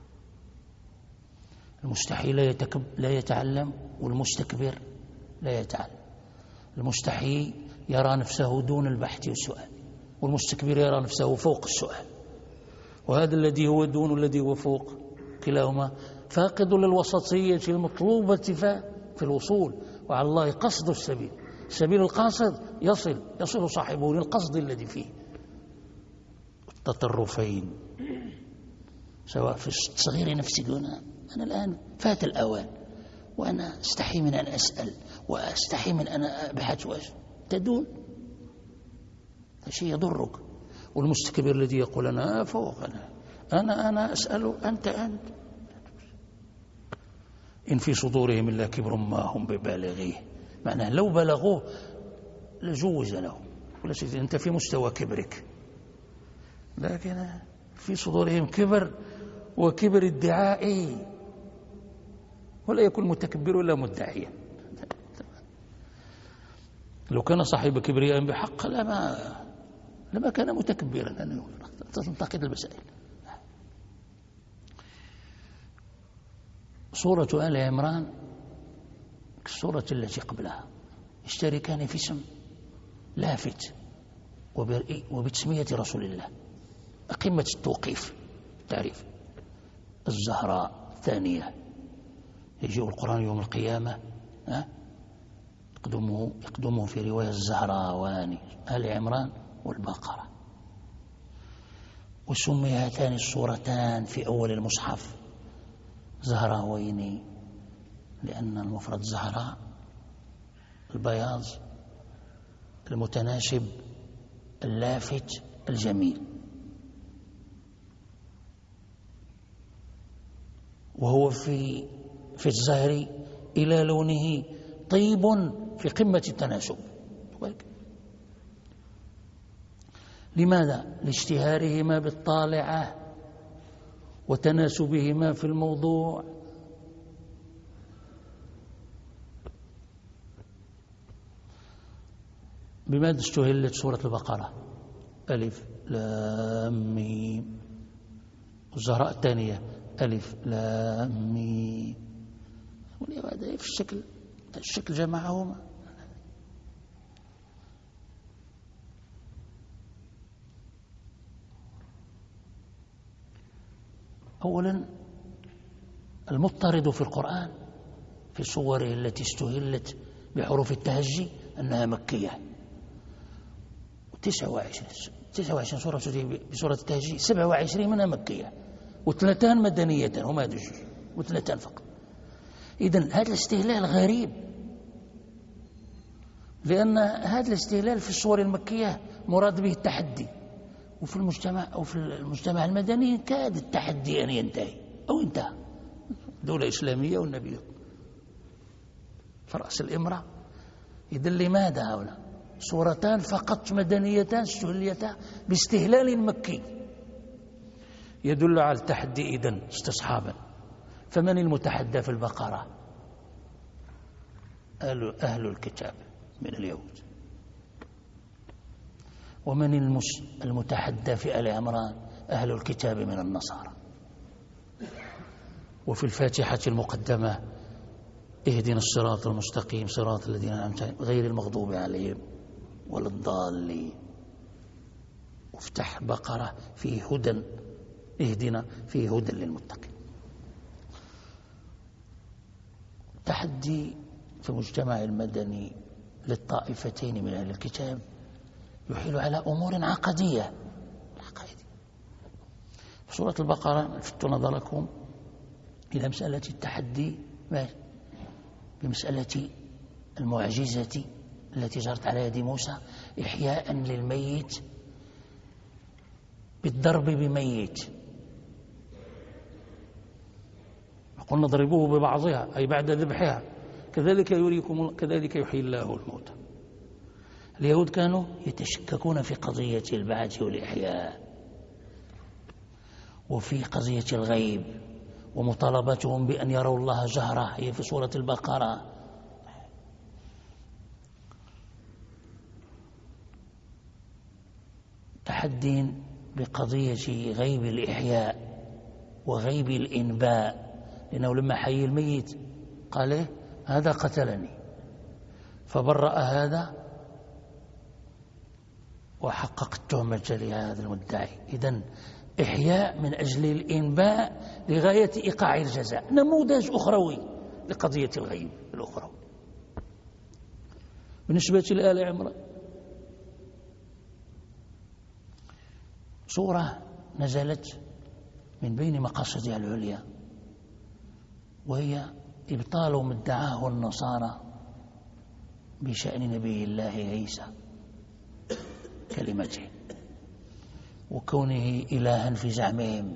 المستحي لا يتعلم، والمستكبر لا يتعلم. المستحي يرى نفسه دون البحث والسؤال، والمستكبر يرى نفسه فوق السؤال. وهذا الذي هو دون والذي هو فوق كلاهما فاقد للوسطية المطلوبة في الوصول، وعلى الله قصد السبيل. السبيل القاصد يصل صاحبه للقصد الذي فيه. التطرفين سواء في تصغير نفسي دون، أنا الآن فات الأوان، وأنا استحي من أن أسأل، وأستحي من أن أبحث تدون، شيء يضرك. والمستكبر الذي يقول أنا فوق، أنا أسأل، أنت إن في صدورهم إلا كبر ما هم ببالغيه، معناه لو بلغوه لجوز له، ولا شيء، أنت في مستوى كبرك، لكن في صدورهم كبر، وكبر ادعائي، ولا يكون متكبر ولا مدعيا. لو كان صاحب كبرياء بحق لما كان متكبرا. أنا تنتقد المسائل. سورة آل عمران كالسورة التي قبلها يشتركان في اسم لافت وبتسمية رسول الله، قمة التوقيف تعريف. الزهراء الثانية، يجيء القرآن يوم القيامة يقدمه في رواية الزهراوان، آل عمران والبقرة. وسمي هاتان السورتان في أول المصحف زهراوين، لأن المفرد زهراء البياض المتناسب اللافت الجميل، وهو في الزهر إلى لونه طيب في قمة التناسب. لماذا؟ لاشتهارهما بالطالعة وتناسبهما في الموضوع. بماذا استهلت سورة البقرة؟ ألف لام ميم. والزهراء الثانية ألف لام ميم. هذا في الشكل جمعهما. أولا المضطرد في القرآن في صوره التي استهلت بحروف التهجي أنها مكية، 29 سورة بسورة التهجي، 27 منها مكية و3 مدنية، هما هذه الجزء و3 فقط. إذن هذا الاستهلال غريب، لأن هذا الاستهلال في الصور المكية مراد به التحدي، وفي المجتمع المدني كاد التحدي أن ينتهي أو انتهى. دولة إسلامية والنبي فرأس الإمرة. إذن لماذا هؤلاء سورتان فقط مدنيتان استهليتا باستهلال مكي يدل على التحدي إذن استصحابا. فمن المتحدى في البقرة؟ أهل الكتاب من اليهود. ومن المتحدى في آل عمران؟ أهل الكتاب من النصارى. وفي الفاتحة المقدمة اهدنا الصراط المستقيم صراط الذين أنعمت عليهم غير المغضوب عليهم ولا الضالين. وافتح البقرة فيه هدى، اهدنا فيه هدى للمتقين. تحدي في المجتمع المدني للطائفتين من أهل الكتاب يحيل على أمور عقدية. في سورة البقرة لفت نظركم إلى مسألة التحدي بمسألة المعجزة التي جرت على يد موسى إحياء للميت بالضرب بميت. قلنا اضربوه ببعضها أي بعد ذبحها كذلك يحيي الله الموتى. اليهود كانوا يتشككون في قضية البعث والإحياء وفي قضية الغيب، ومطالبتهم بأن يروا الله جهرة هي في سورة البقرة. تحدي بقضية غيب الإحياء وغيب الإنباء، لأنه لما حيي الميت قال هذا قتلني، فبرأ هذا وحقق التهمة لهذا المدعي. إذن إحياء من أجل الإنباء لغاية إيقاع الجزاء، نموذج أخروي لقضية الغيب الأخروي. بالنسبة لآل عمران سورة نزلت من بين مقاصدها العليا، وهي إبطال ما ادعاه النصارى بشأن نبي الله عيسى كلمته وكونه إلها في زعمهم.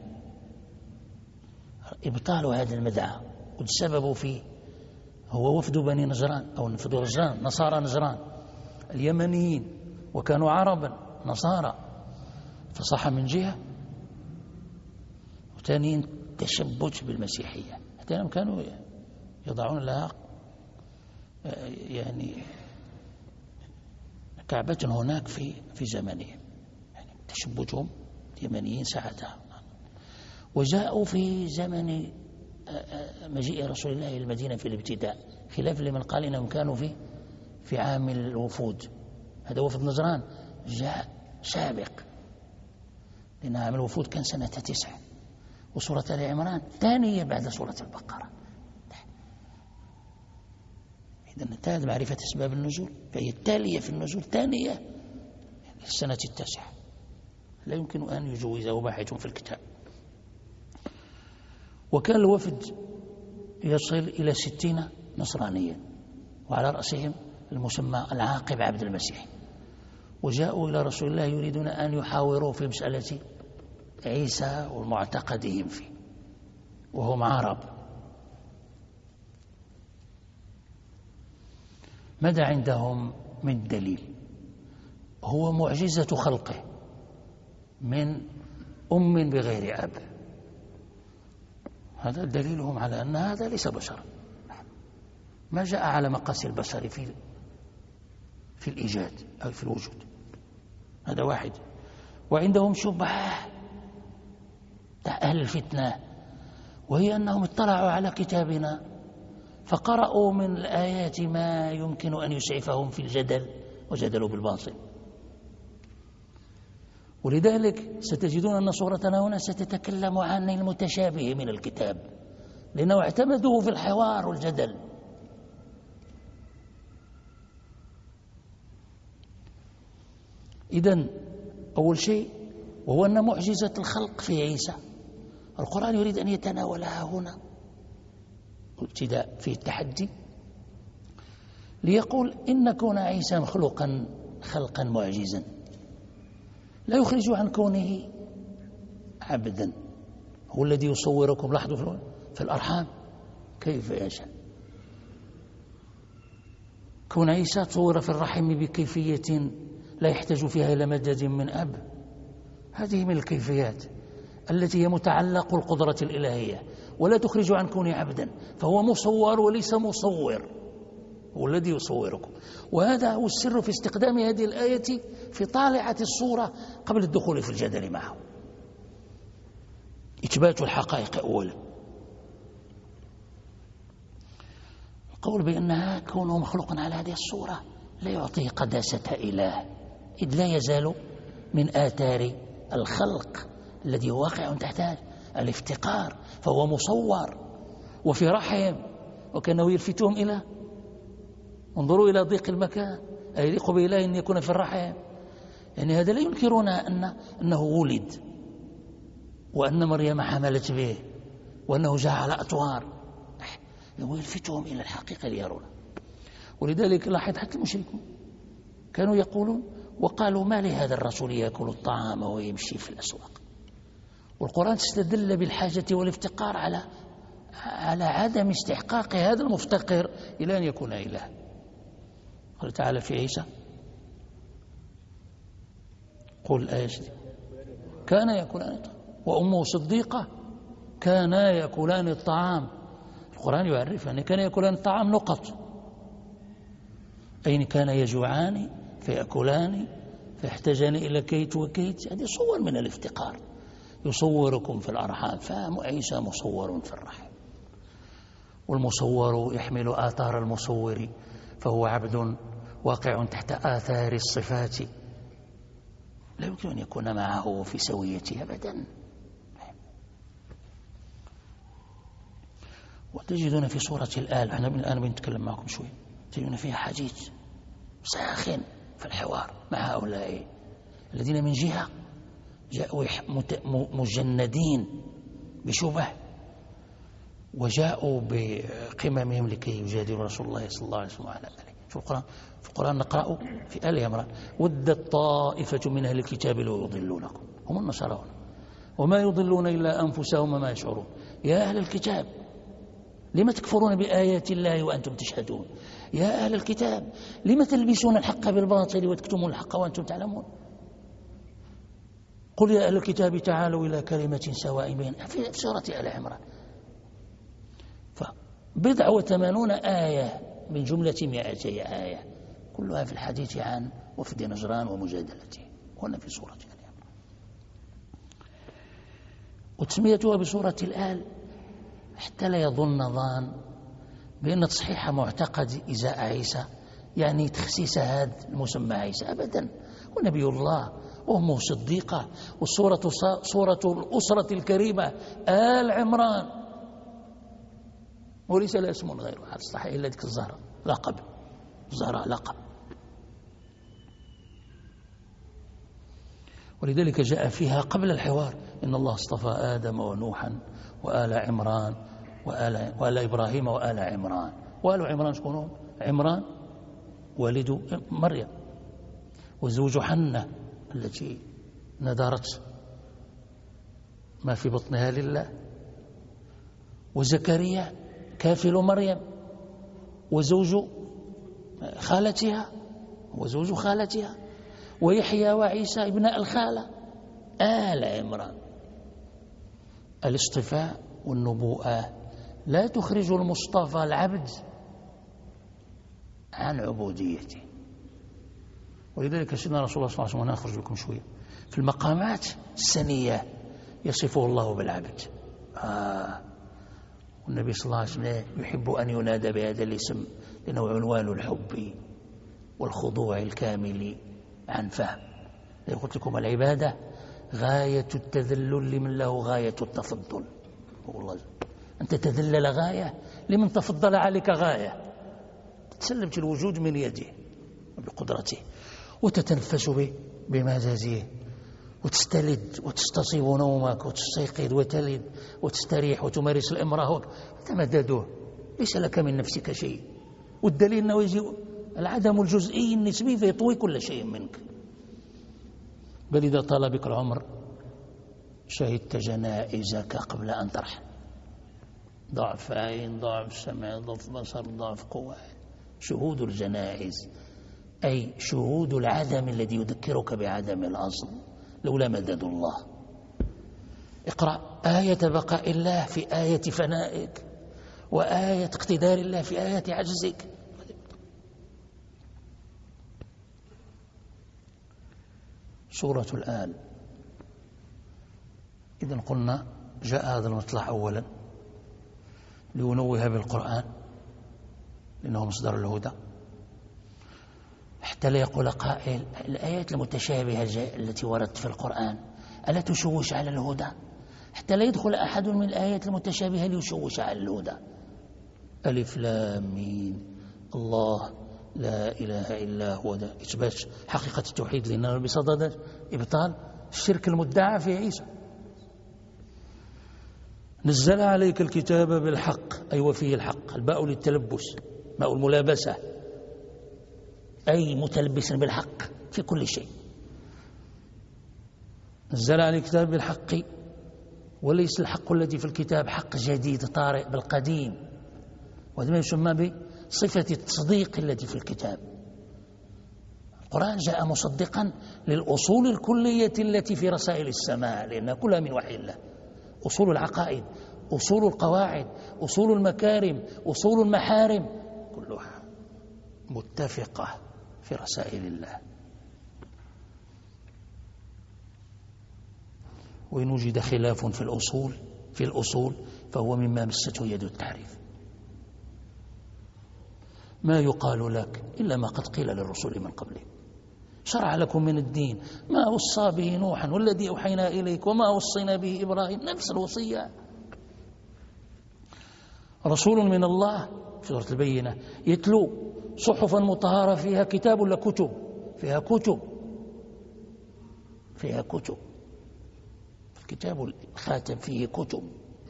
إبطال هذا المدعى، والسبب فيه هو وفد بني نجران أو وفد نجران، نصارى نجران اليمنيين، وكانوا عربا نصارى، فصح من جهة، وثانيا تشبث بالمسيحية، حتى كانوا يضعون لها يعني كعبة هناك في زمنهم، يعني تشبثهم اليمنيين ساعتها. وجاءوا في زمن مجيء رسول الله إلى المدينة في الابتداء، خلاف لمن قال إنهم كانوا في عام الوفود. هذا وفد نجران جاء سابق، لأن عام الوفود كان سنة 9، وسورة آل عمران ثانية بعد سورة البقرة. إذن انتهت معرفة أسباب النزول، فهي التالية في النزول ثانية في السنة 9، لا يمكن أن يجوزه باحث في الكتاب. وكان الوفد يصل إلى 60 نصرانيا، وعلى رأسهم المسمى العاقب عبد المسيح. وجاءوا إلى رسول الله يريدون أن يحاوروه في مسألة عيسى ومعتقدهم فيه، وهم عرب. ماذا عندهم من دليل؟ هو معجزة خلقه من أم بغير أب. هذا دليلهم على أن هذا ليس بشرا، ما جاء على مقاس البشر في الإيجاد أو في الوجود. هذا واحد. وعندهم شبهة أهل الفتنة، وهي أنهم اطلعوا على كتابنا فقرأوا من الآيات ما يمكن أن يسعفهم في الجدل، وجدلوا بالباطل. ولذلك ستجدون أن صورتنا هنا ستتكلم عن المتشابه من الكتاب، لأنه اعتمدوه في الحوار والجدل. إذن أول شيء وهو أن معجزة الخلق في عيسى القرآن يريد أن يتناولها هنا ابتداء في التحدي، ليقول إن كون عيسى خلقا معجزا لا يخرج عن كونه عبدا، هو الذي يصوركم، لاحظوا، في الأرحام كيف يشاء. كون عيسى تصور في الرحم بكيفية لا يحتاج فيها إلى مدد من أب، هذه من الكيفيات التي هي متعلق القدرة الإلهية ولا تخرج عن كونه عبدا، فهو مصور وليس مصور، هو الذي يصوركم. وهذا هو السر في استخدام هذه الآية في طالعة الصورة قبل الدخول في الجدل معه، إثبات الحقائق أولا. القول بأنها كونه مخلوقا على هذه الصورة لا يعطيه قداسة إله، إذ لا يزال من آثار الخلق الذي هو واقع تحت الافتقار، فهو مصور وفي رحم، وكانه يلفتهم إلى انظروا إلى ضيق المكان، أيليق بإله أن يكون في الرحم. يعني هذا لا ينكرون أنه ولد وأن مريم حملت به وأنه جاء على أطوار، يلفتهم إلى الحقيقة ليرون. ولذلك لاحظ حتى المشركون كانوا يقولون وقالوا ما لهذا الرسول يأكل الطعام ويمشي في الأسواق. والقرآن استدل بالحاجة والافتقار على عدم استحقاق هذا المفتقر إلى أن يكون إله. قال تعالى في عيسى قل آية كان يأكلان الطعام وأمه صديقة كانا يأكلان الطعام. القرآن يعرف أن كان يأكلان الطعام نقط، أين كان يجوعان فيأكلان فيحتاجان إلى كيت وكيت. هذه صور من الافتقار، يصوركم في الأرحام، فعيسى مصور في الرحم، والمصور يحمل آثار المصور، فهو عبد واقع تحت آثار الصفات، لا يمكن أن يكون معه في سويته أبدا. وتجدون في سورة الآل، احنا من الآن بنتكلم معكم شوي، تجدون فيها حديث ساخن في الحوار مع هؤلاء الذين من جهة جاءوا مجندين بشبه وجاءوا بقممهم لكي يجادلوا رسول الله صلى الله عليه وسلم وعلى آله. في القرآن نقرأ في آل عمران ودت طائفة من أهل الكتاب لو يضلونكم، هم النصارى، وما يضلون إلا أنفسهم وما يشعرون. يا أهل الكتاب لما تكفرون بآيات الله وأنتم تشهدون؟ يا أهل الكتاب لما تلبسون الحق بالباطل وتكتمون الحق وأنتم تعلمون؟ قل يا أهل الكتاب تعالوا إلى كلمة سواء بين، في سورة آل عمران. فبضع وثمانون آية من جملة 200 آية كلها في الحديث عن وفد نجران ومجادلته، هنا في سورة آل عمران. وتسميتها بسورة الآل حتى لا يظن ظان بأن تصحيح معتقد إزاء عيسى يعني تخسيس هذا المسمى عيسى، أبدا. ونبي الله وأمه صديقة، والسورة سورة الأسرة الكريمة آل عمران، وليس لا اسم غيره على الصحيح إلا ذلك الزهراء، لقب الزهراء لقب. ولذلك جاء فيها قبل الحوار إن الله اصطفى آدم ونوحا وآل عمران وآل إبراهيم وآل عمران. وآل عمران شكونهم؟ عمران والد مريم وزوج حنة التي ندرت ما في بطنها لله، وزكريا كافل مريم وزوج خالتها وزوج خالتها، ويحيى وعيسى ابناء الخالة، آل عمران. الاصطفاء والنبوءة لا تخرج المصطفى العبد عن عبوديته. ولذلك سيدنا رسول الله صلى الله عليه وسلم، أنا أخرج لكم شوية، في المقامات السنية يصفه الله بالعبد. والنبي صلى الله عليه وسلم يحب أن ينادى بهذا الاسم لأنه عنوان الحب والخضوع الكامل عن فهم. قلت لكم العبادة غاية التذلل لمن له غاية التفضل. والله أنت تذلل غاية لمن تفضل عليك غاية، تسلمت الوجود من يده بقدرته، وتتنفس بمزاجه، وتستلد وتستصيب نومك وتستيقظ وتلد وتستريح وتمارس الإمرة، تمدده ليس لك من نفسك شيء. والدليل أنه يجي العدم الجزئي النسبي فيطوي كل شيء منك. بل إذا طال بك العمر شهدت جنائزك قبل أن ترحل، ضعف عين، ضعف سمع، ضعف بصر، ضعف قوة، شهود الجنائز أي شهود العدم الذي يذكرك بعدم الأصل لولا مدد الله. اقرأ آية بقاء الله في آية فنائك، وآية اقتدار الله في آية عجزك. سورة الآل. إذن قلنا جاء هذا المصطلح أولا لينوه بالقرآن لأنه مصدر الهدى، حتى لا يقول قائل الآيات المتشابهة التي وردت في القرآن ألا تشوش على الهدى، حتى لا يدخل أحد من الآيات المتشابهة ليشوش على الهدى. ألف لام ميم الله لا إله إلا هو، ده إثبات حقيقة التوحيد لأنه بصدد إبطال الشرك المدعى في عيسى. نزل عليك الكتاب بالحق أي وفيه الحق، الباء للتلبس ماء الملابسة أي متلبس بالحق في كل شيء. نزل عليك الكتاب بالحق، وليس الحق الذي في الكتاب حق جديد طارئ بالقديم، وهذا ما يسمى بصفة التصديق التي في الكتاب. القرآن جاء مصدقا للأصول الكلية التي في رسائل السماء لأنها كلها من وحي الله، أصول العقائد، أصول القواعد، أصول المكارم، أصول المحارم، كلها متفقة في رسائل الله. وإن وجد خلاف في الأصول فهو مما مسته يد التعريف. ما يقال لك إلا ما قد قيل للرسل من قبله. شرع لكم من الدين ما وصى به نوحا والذي أوحينا إليك وما وصينا به إبراهيم، نفس الوصية. رسول من الله في سورة البينة يتلو صحفا مطهرة فيها كتاب ولا كتب؟ فيها كتب. الكتاب الخاتم فيه كتب.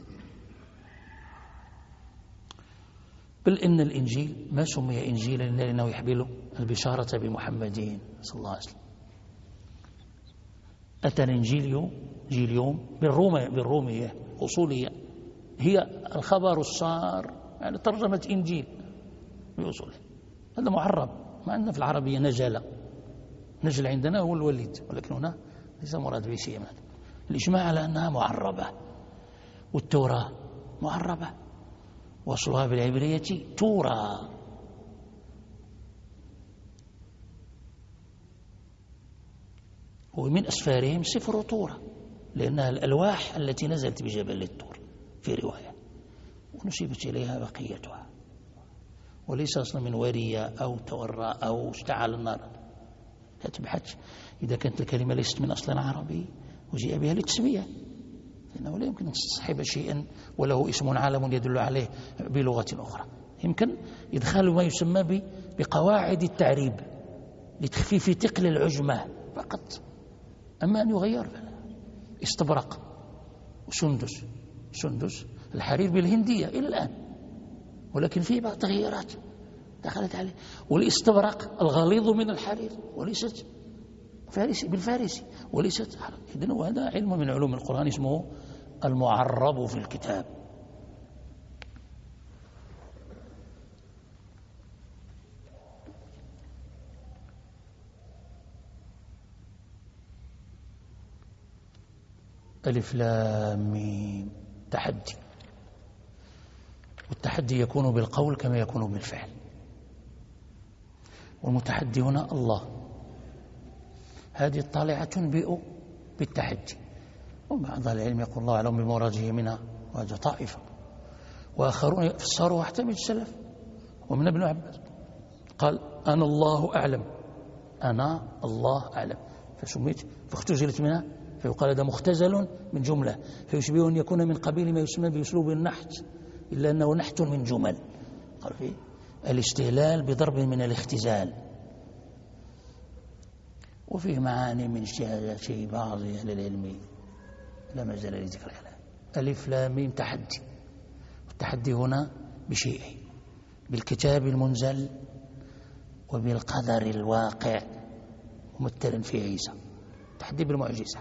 بل إن الإنجيل ما سمي إنجيلا لأنه يحمل البشارة بمحمد صلى الله عليه وسلم. أتى الإنجيل جيليوم بالرومية أصولية، هي الخبر الصار، يعني ترجمة إنجيل بأصوله. هذا معرب، ما عندنا في العربية نجل عندنا هو الوليد، ولكن هنا ليس مراد به شيء. الإجماع على أنها معربة، والتوراة معربة وأصلها بالعبرية تورا. ومن أسفارهم سفر طورة لأنها الألواح التي نزلت بجبل الطور في رواية، ونسبت إليها بقيتها، وليس أصلا من ورية أو تورى أو اشتعل النار. تبحث إذا كانت الكلمة ليست من أصل عربي وجاء بها للتسمية، لأنه لا يمكن أن تصحب شيئا وله اسم علم يدل عليه بلغة أخرى. يمكن إدخال ما يسمى بقواعد التعريب لتخفيف ثقل العجمة فقط، أما أن يغير استبرق وسندس الحرير بالهندية إلى الآن، ولكن فيه بعض تغييرات دخلت عليه. والاستبرق الغليظ من الحرير وليست بالفارسي وليست. إذن هذا علم من علوم القرآن اسمه المعرب في الكتاب. ألف لام ميم تحدي، والتحدي يكون بالقول كما يكون بالفعل، والمتحدي هنا الله. هذه الطالعة تنبئ بالتحدي، وبعض العلم يقول الله أعلم بمراده منها، وهذا طائفة. وآخرون فسروا واحتمل السلف، ومن ابن عباس قال أنا الله أعلم، أنا الله أعلم، فسميت فاختزلت منها، فيقال هذا مختزل من جملة، فيشبه أن يكون من قبيل ما يسمى بأسلوب النحت، إلا أنه نحت من جمل. قال فيه الاستهلال بضرب من الاختزال، وفيه معاني من اجتهادات بعض أهل العلم لا مجال لذكرها. ألف لام ميم تحدي، والتحدي هنا بشيئين: بالكتاب المنزل وبالقدر الواقع ممثل في عيسى. تحدي بالمعجزة.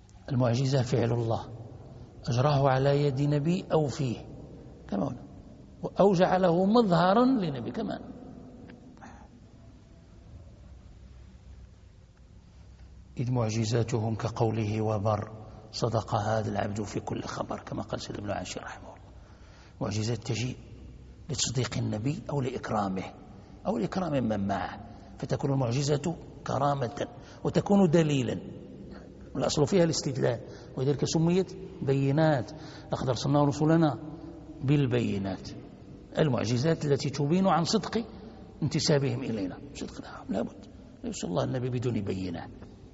المعجزة فعل الله أجراه على يد نبي أو فيه كما هنا، أو جعله مظهرا لنبي كمان. إذ معجزاتهم كقوله وبر صدق هذا العبد في كل خبر، كما قال سيد ابن عاشر رحمه الله. معجزات تجيء لتصديق النبي أو لإكرامه أو لإكرام من معه، فتكون المعجزة كرامة وتكون دليلا، والأصل فيها الاستدلال، ولذلك سميت بينات. لقد أرسلنا رسلنا بالبينات، المعجزات التي تبين عن صدق انتسابهم إلينا، صدقنا لابد لا يوصل الله النبي بدون بينات.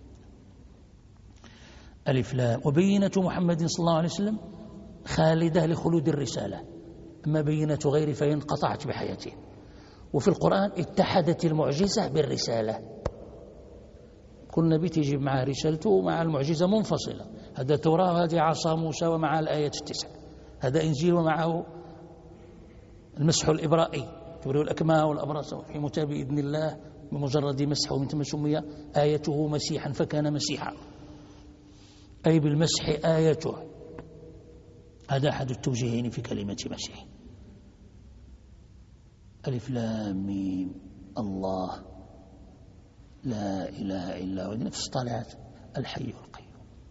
ألف لام. وبينة محمد صلى الله عليه وسلم خالدة لخلود الرسالة، أما بينة غير فإن انقطعت بحياته. وفي القرآن اتحدت المعجزة بالرسالة، كل نبي تجيب معه رسالته ومع المعجزة منفصلة، هذا توراة وهذه عصا موسى ومع الآيات 9، هذا إنجيل ومعه المسح الإبرائي تبرئ الأكمه والأبرص في متى بإذن الله بمجرد مسحه، من ثم سمي آيته مسيحا فكان مسيحا، أي بالمسح آيته. هذا أحد التوجيهين في كلمة مسيح. ألف لام ميم. الله لا إله إلا هو، نفس طالعات الحي القيوم.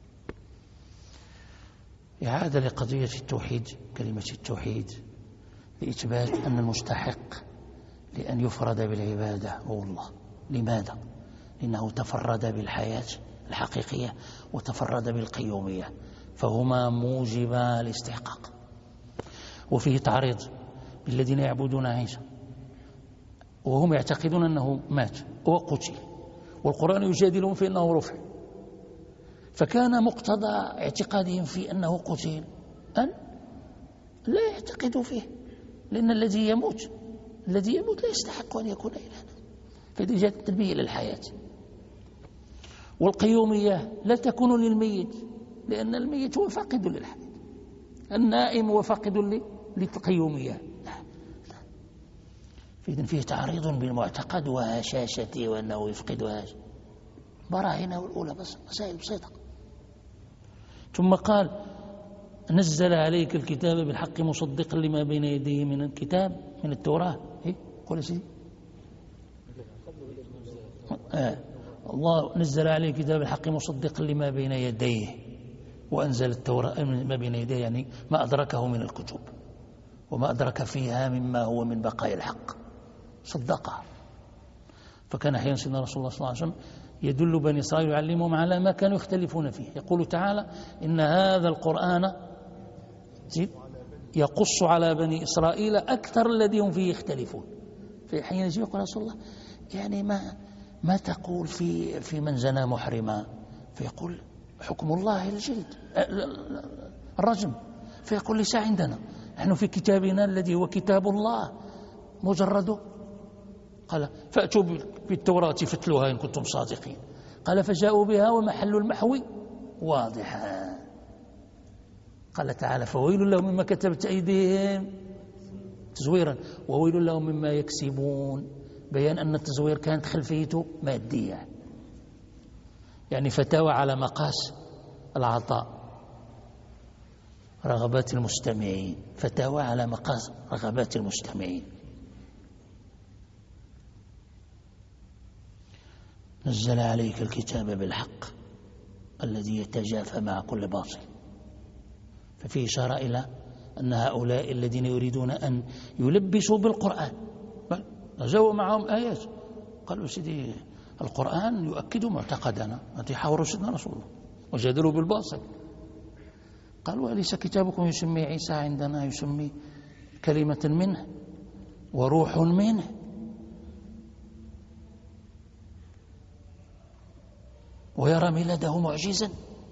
إعادة لقضية التوحيد، كلمة التوحيد، لإثبات أن المستحق لأن يفرد بالعبادة هو الله. لماذا؟ لأنه تفرد بالحياة الحقيقية وتفرد بالقيومية، فهما موجبا الاستحقاق. وفيه تعريض بالذين يعبدون عيسى وهم يعتقدون أنه مات وقتل، والقرآن يجادلهم في أنه رفع، فكان مقتضى اعتقادهم في أنه قتل أن لا يعتقدوا فيه، لأن الذي يموت لا يستحق أن يكون إلها، فإذا جاءت التنبيه إلى الحياة. والقيومية لا تكون للميت، لأن الميت هو فاقد للحياة، النائم هو فاقد للقيومية. فإذن فيه تعريض بالمعتقد وهشاشته وأنه يفقدها. براهنه الأولى بس مسائل بسيطة. ثم قال نزل عليك الكتاب بالحق مصدقا لما بين يديه من الكتاب من التوراة. قول سيدي الله نزل عليه الكتاب بالحق مصدقا لما بين يديه وأنزل التوراة ما بين يديه، يعني ما أدركه من الكتب وما أدرك فيها مما هو من بقايا الحق صدقها. فكان أحيانا سيدنا رسول الله صلى الله عليه وسلم يدل بني إسرائيل ويعلمهم على ما كانوا يختلفون فيه. يقول تعالى إن هذا القرآن يقص على بني إسرائيل أكثر الذي هم فيه يختلفون. في حين يجي يقول رسول الله يعني ما تقول في من زنى محرما، فيقول حكم الله الجلد الرجم، فيقول ليس عندنا، نحن في كتابنا الذي هو كتاب الله مجرده. قال فأتوا بالتوراة فاتلوها إن كنتم صادقين. قال فجاءوا بها ومحل المحو واضحا. قال تعالى فويل لهم مما كتبت أيديهم تزويرا وويل لهم مما يكسبون، بيان أن التزوير كانت خلفيته مادية، يعني فتاوى على مقاس العطاء رغبات المستمعين، فتاوى على مقاس رغبات المستمعين. نزل عليك الكتاب بالحق الذي يتجافى مع كل باطل. ففيه إشارة إلى أن هؤلاء الذين يريدون أن يلبسوا بالقرآن جاءوا معهم آيات، قالوا سيدي القرآن يؤكد معتقدنا، التي حاوروا سيدنا رسول الله وجادلوا بالباطل. قالوا أليس كتابكم يسمي عيسى عندنا يسمي كلمة منه وروح منه؟ ويرى ميلاده معجزا.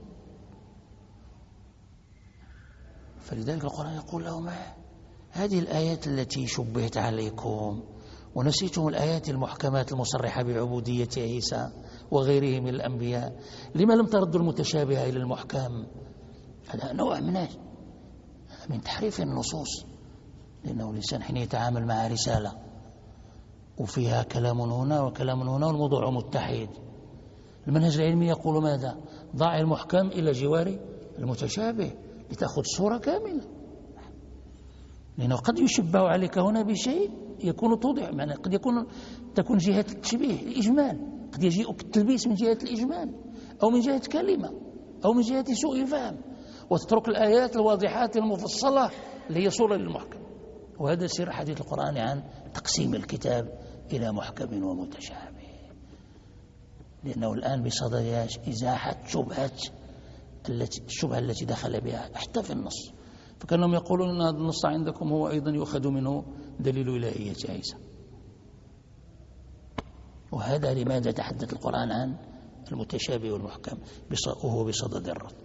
فلذلك القرآن يقول لهم هذه الآيات التي شبهت عليكم ونسيتم الآيات المحكمات المصرحة بعبودية عيسى وغيره من الأنبياء، لما لم تردوا المتشابهة إلى المحكم؟ هذا نوع من تحريف النصوص، لأنه الإنسان حين يتعامل مع رسالة وفيها كلام هنا وكلام هنا والموضوع متحد، المنهج العلمي يقول ماذا؟ ضع المحكم إلى جوار المتشابه لتأخذ صورة كاملة. لأنه قد يشبه عليك هنا بشيء يكون توضح، معنى قد تكون جهة التشبيه الإجمال، قد يجيئك التلبيس من جهة الإجمال أو من جهة كلمة أو من جهة سوء فهم، وتترك الآيات الواضحات المفصلة اللي هي صورة للمحكم. وهذا سر حديث القرآن عن تقسيم الكتاب إلى محكم ومتشابه، لأنه الآن بصدد إزاحة الشبهة التي دخل بها حتى في النص، فكانهم يقولون أن هذا النص عندكم هو أيضا يؤخذ منه دليل إلهية عيسى. وهذا لماذا تحدث القرآن عن المتشابه والمحكم وهو بصدد الرد.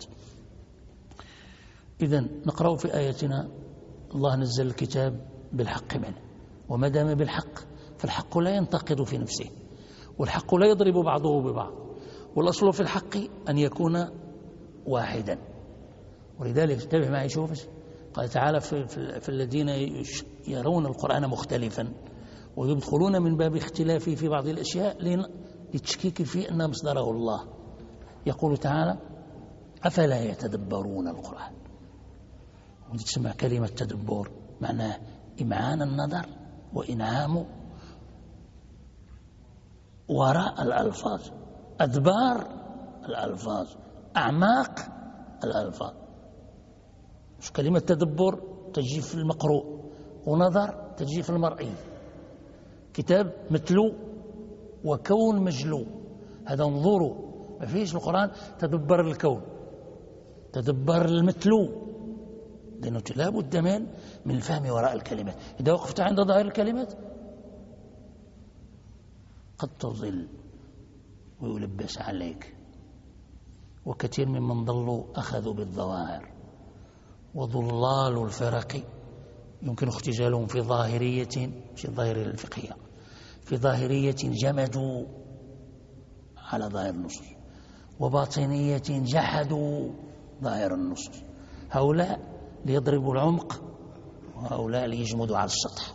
إذن نقرأ في آياتنا الله نزل الكتاب بالحق منه، وما دام بالحق فالحق لا ينتقد في نفسه، والحق لا يضرب بعضه ببعض، والأصل في الحق أن يكون واحدا. ولذلك انتبه معي، شوف قال تعالى في الذين يرون القرآن مختلفا ويدخلون من باب اختلافه في بعض الأشياء للتشكيك في أن مصدره الله. يقول تعالى أفلا يتدبرون القرآن. وتسمع كلمة تدبر معناه إمعان النظر وإنعام وراء الألفاظ، أدبار الألفاظ، أعماق الألفاظ. مش كلمة تدبر تجي في المقروء، ونظر تجي في المرئي. كتاب متلو وكون مجلو، هذا انظروا. ما فيش القرآن تدبر الكون، تدبر المتلو، لأنه لا بد من الفهم وراء الكلمات. إذا وقفت عند ظاهر الكلمات قد تضل ويلبس عليك، وكثير ممن ضلوا أخذوا بالظواهر. وضلال الفرق يمكن اختزالهم في ظاهرية، مش الظاهرية الفقهية، في ظاهرية جمدوا على ظاهر النصوص، وباطنية جحدوا ظاهر النصوص. هؤلاء ليضربوا العمق، وهؤلاء ليجمدوا على السطح.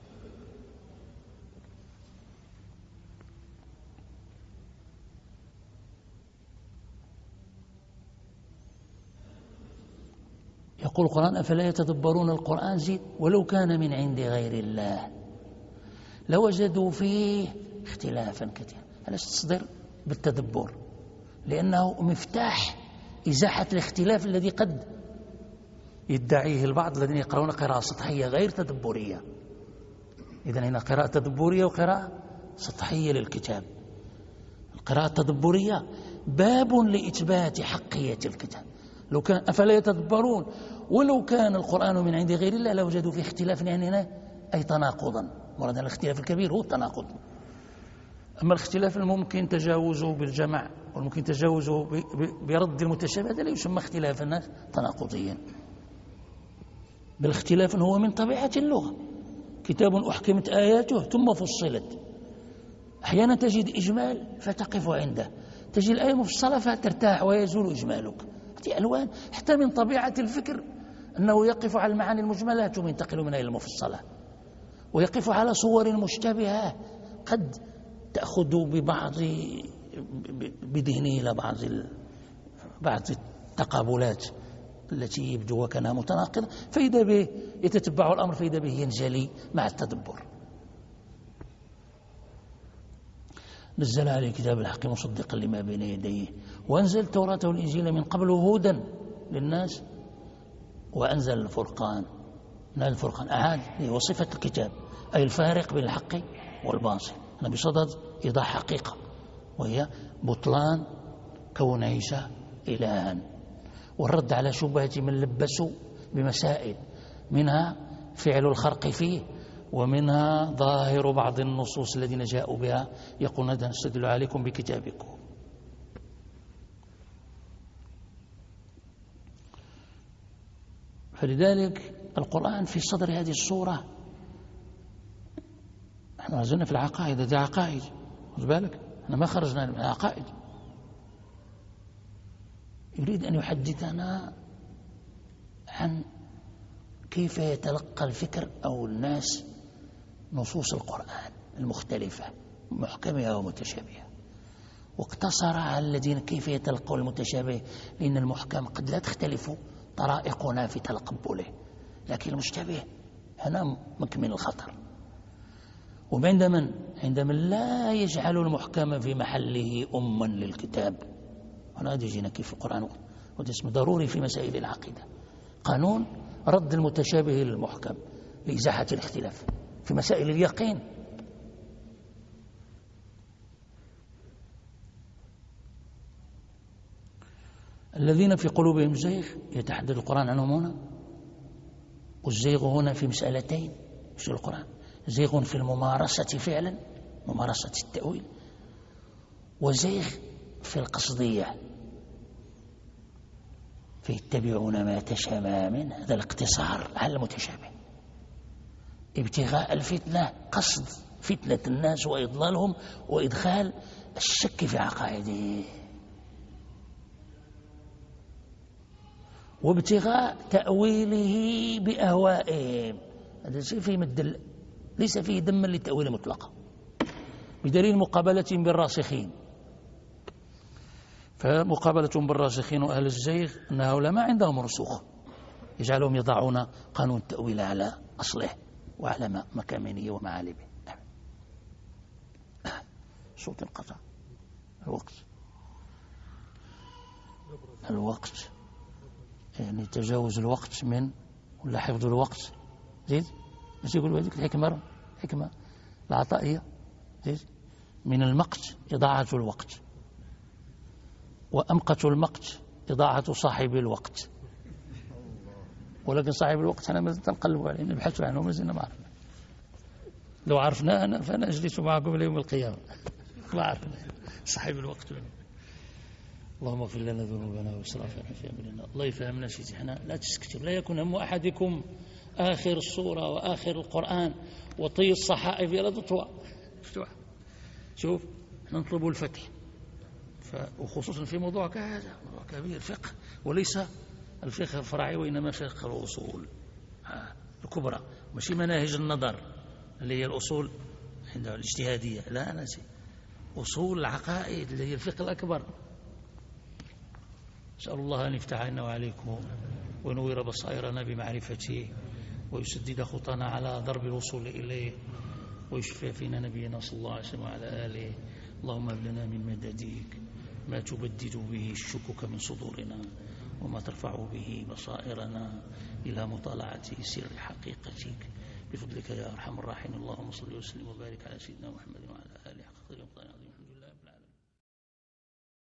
يقول القرآن أفلا يتدبرون القرآن، زيد ولو كان من عند غير الله لوجدوا فيه اختلافا كثيرا. علاش تصدر بالتدبر؟ لأنه مفتاح إزاحة الاختلاف الذي قد يدعيه البعض الذين يقرؤون قراءة سطحية غير تدبرية. إذن هنا قراءة تدبرية وقراءة سطحية للكتاب. القراءة التدبرية باب لإثبات حقية الكتاب. لو كان أفلا يتدبرون، ولو كان القرآن من عند غير الله لوجدوا فيه اختلافا، يعني هنا أي تناقضا. مراد الاختلاف الكبير هو التناقض. أما الاختلاف الممكن تجاوزه بالجمع والممكن تجاوزه برد المتشابه، هذا لا يسمى اختلافا تناقضيا، بل اختلاف هو من طبيعة اللغة. كتاب أحكمت آياته ثم فصلت. أحيانا تجد إجمال فتقف عنده، تجد الآية مفصلة فترتاح ويزول إجمالك. هذه ألوان حتى من طبيعة الفكر، أنه يقف على المعاني المجملة ثم ينتقل منها إلى المفصلة، ويقف على صور مشتبهة قد تأخذ بذهنه إلى بعض التقابلات التي يبدو وكانها متناقضة، فإذا به يتتبع الأمر، فإذا به ينجلي مع التدبر. نزل عليه كتاب الحق مصدقا لما بين يديه، وأنزل التوراة والإنجيل من قبل هدى للناس، وأنزل الفرقان. الفرقان أعاد وصفة الكتاب، أي الفارق بين الحق والباطل. أنا بصدد إيضاح حقيقة، وهي بطلان كون عيسى إلها، والرد على شبهة من لبسوا بمسائل، منها فعل الخرق فيه، ومنها ظاهر بعض النصوص الذين جاءوا بها يقولون نستدل عليكم بكتابكم. فلذلك القرآن في صدر هذه الصورة، نحن ما زلنا في العقائد، هذه عقائد، خذ بالك احنا ما خرجنا من العقائد. يريد أن يحدثنا عن كيف يتلقى الفكر أو الناس نصوص القرآن المختلفة محكمة ومتشابهة، واقتصر على الذين كيف يتلقوا المتشابه، لأن المحكم قد لا تختلف طرائقنا في تقبله، لكن المشتبه هنا مكمن الخطر. عندما لا يجعل المحكم في محله أما للكتاب، هنا يجينا كيف القرآن وده اسمه ضروري في مسائل العقيدة، قانون رد المتشابه للمحكم لإزاحة الاختلاف في مسائل اليقين. الذين في قلوبهم زيغ يتحدث القرآن عنهم هنا، والزيغ هنا في مسألتين في القرآن: زيغ في الممارسة فعلا، ممارسة التأويل، وزيغ في القصدية، فيتبعون ما تشابه منه، هذا الاقتصار على المتشابه، ابتغاء الفتنة، قصد فتنة الناس وإضلالهم وإدخال الشك في عقائده، وابتغاء تأويله بأهوائهم. هذا شيء فيه مدل، ليس فيه دما للتأويل مطلقا، بدليل مقابلتهم بالراسخين. فمقابلتهم بالراسخين وأهل الزيغ أن هؤلاء ما عندهم رسوخ يجعلهم يضعون قانون التأويل على أصله وعلى مكامنه ومعالمه. صوت انقطع. الوقت يعني تجاوز الوقت من ولا حفظ الوقت زيد، مش يقولوا هذيك الحكمة العطائية زيد، من المقت إضاعة الوقت، وأمقت المقت إضاعة صاحب الوقت. ولكن صاحب الوقت أنا ما زلت نقلب عليه نبحث عنه، ما زلنا ما عرفنا. لو عرفنا أنا فأنا أجلس معكم ليوم القيامة. ما عرفنا صاحب الوقت. اللهم اغفر لنا ذنوبنا واسرافنا في امرنا. الله يفهمنا شيء، احنا لا تسكتوا، لا يكون هم احدكم اخر السوره واخر القران وطي الصحائف الى تطوى. شوف نطلب الفتح، وخصوصا في موضوع كهذا، موضوع كبير، فقه، وليس الفقه الفرعي وانما فقه الاصول الكبرى، ماشي مناهج النظر اللي هي الاصول عندها الاجتهاديه، لا انا اصول العقائد اللي هي الفقه الاكبر. أسأل الله أن يفتح علينا وعليكم وينور بصائرنا بمعرفته ويسدد خطانا على درب الوصول إليه ويشفي فينا نبينا صلى الله عليه وسلم وعلى آله. اللهم هب لنا من مددك ما تبدد به الشكك من صدورنا وما ترفع به بصائرنا إلى مطالعة سر حقيقتك بفضلك يا أرحم الراحمين. اللهم صل وسلم وبارك على سيدنا محمد وعلى آله.